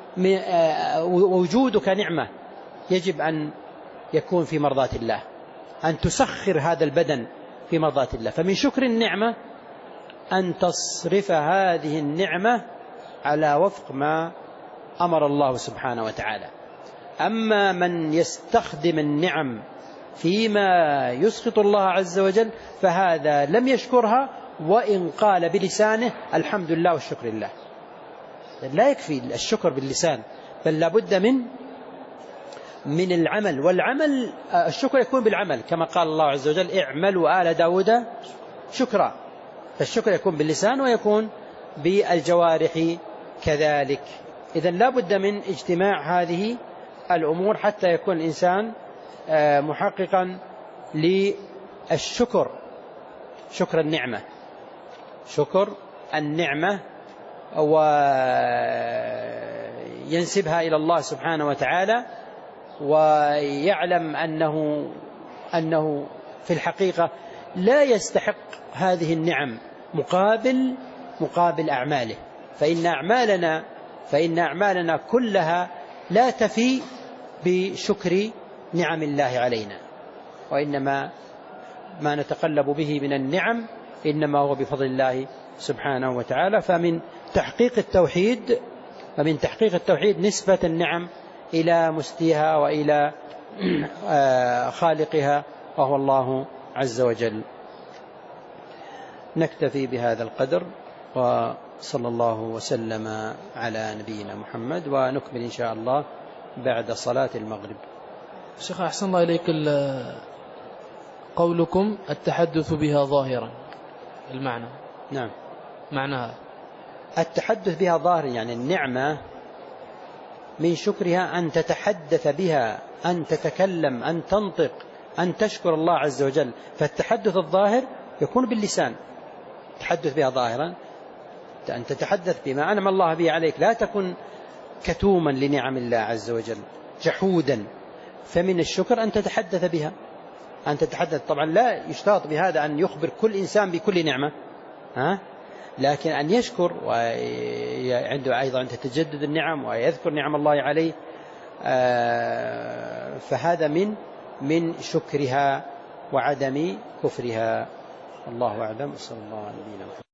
Speaker 1: ووجودك نعمة، يجب أن يكون في مرضاة الله، أن تسخر هذا البدن في مرضاة الله. فمن شكر النعمة أن تصرف هذه النعمة على وفق ما أمر الله سبحانه وتعالى. أما من يستخدم النعم فيما يسخط الله عز وجل فهذا لم يشكرها، وإن قال بلسانه الحمد لله والشكر لله. لا يكفي الشكر باللسان، بل لابد من من العمل. والعمل الشكر يكون بالعمل، كما قال الله عز وجل اعملوا آل داود شكرا. فالشكر يكون باللسان ويكون بالجوارح كذلك. إذن لابد من اجتماع هذه الأمور حتى يكون الإنسان محققا للشكر، شكر النعمة، شكر النعمة، وينسبها إلى الله سبحانه وتعالى، ويعلم أنه أنه في الحقيقة لا يستحق هذه النعم مقابل مقابل أعماله. فإن أعمالنا فإن أعمالنا كلها لا تفي بشكر نعم الله علينا، وإنما ما نتقلب به من النعم إنما هو بفضل الله سبحانه وتعالى. فمن تحقيق التوحيد فمن تحقيق التوحيد نسبة النعم إلى مسديها وإلى خالقها وهو الله عز وجل. نكتفي بهذا القدر، وصلى الله وسلم على نبينا محمد، ونكمل إن شاء الله بعد صلاة المغرب.
Speaker 2: شيخ أحسن الله إليك، قولكم التحدث بها ظاهرا، المعنى؟
Speaker 1: نعم،
Speaker 2: معناها
Speaker 1: التحدث بها ظاهرا يعني النعمة من شكرها أن تتحدث بها، أن تتكلم، أن تنطق، أن تشكر الله عز وجل. فالتحدث الظاهر يكون باللسان، تحدث بها ظاهرا أن تتحدث بما أنعم الله به عليك، لا تكن كتوما لنعم الله عز وجل جحودا. فمن الشكر أن تتحدث بها، أن تتحدث. طبعا لا يشترط بهذا أن يخبر كل إنسان بكل نعمة، ها؟ لكن أن يشكر، وعنده أيضا أن تتجدد النعم ويذكر نعم الله عليه، فهذا من من شكرها وعدم كفرها. الله أعلم. صلى الله عليه وسلم.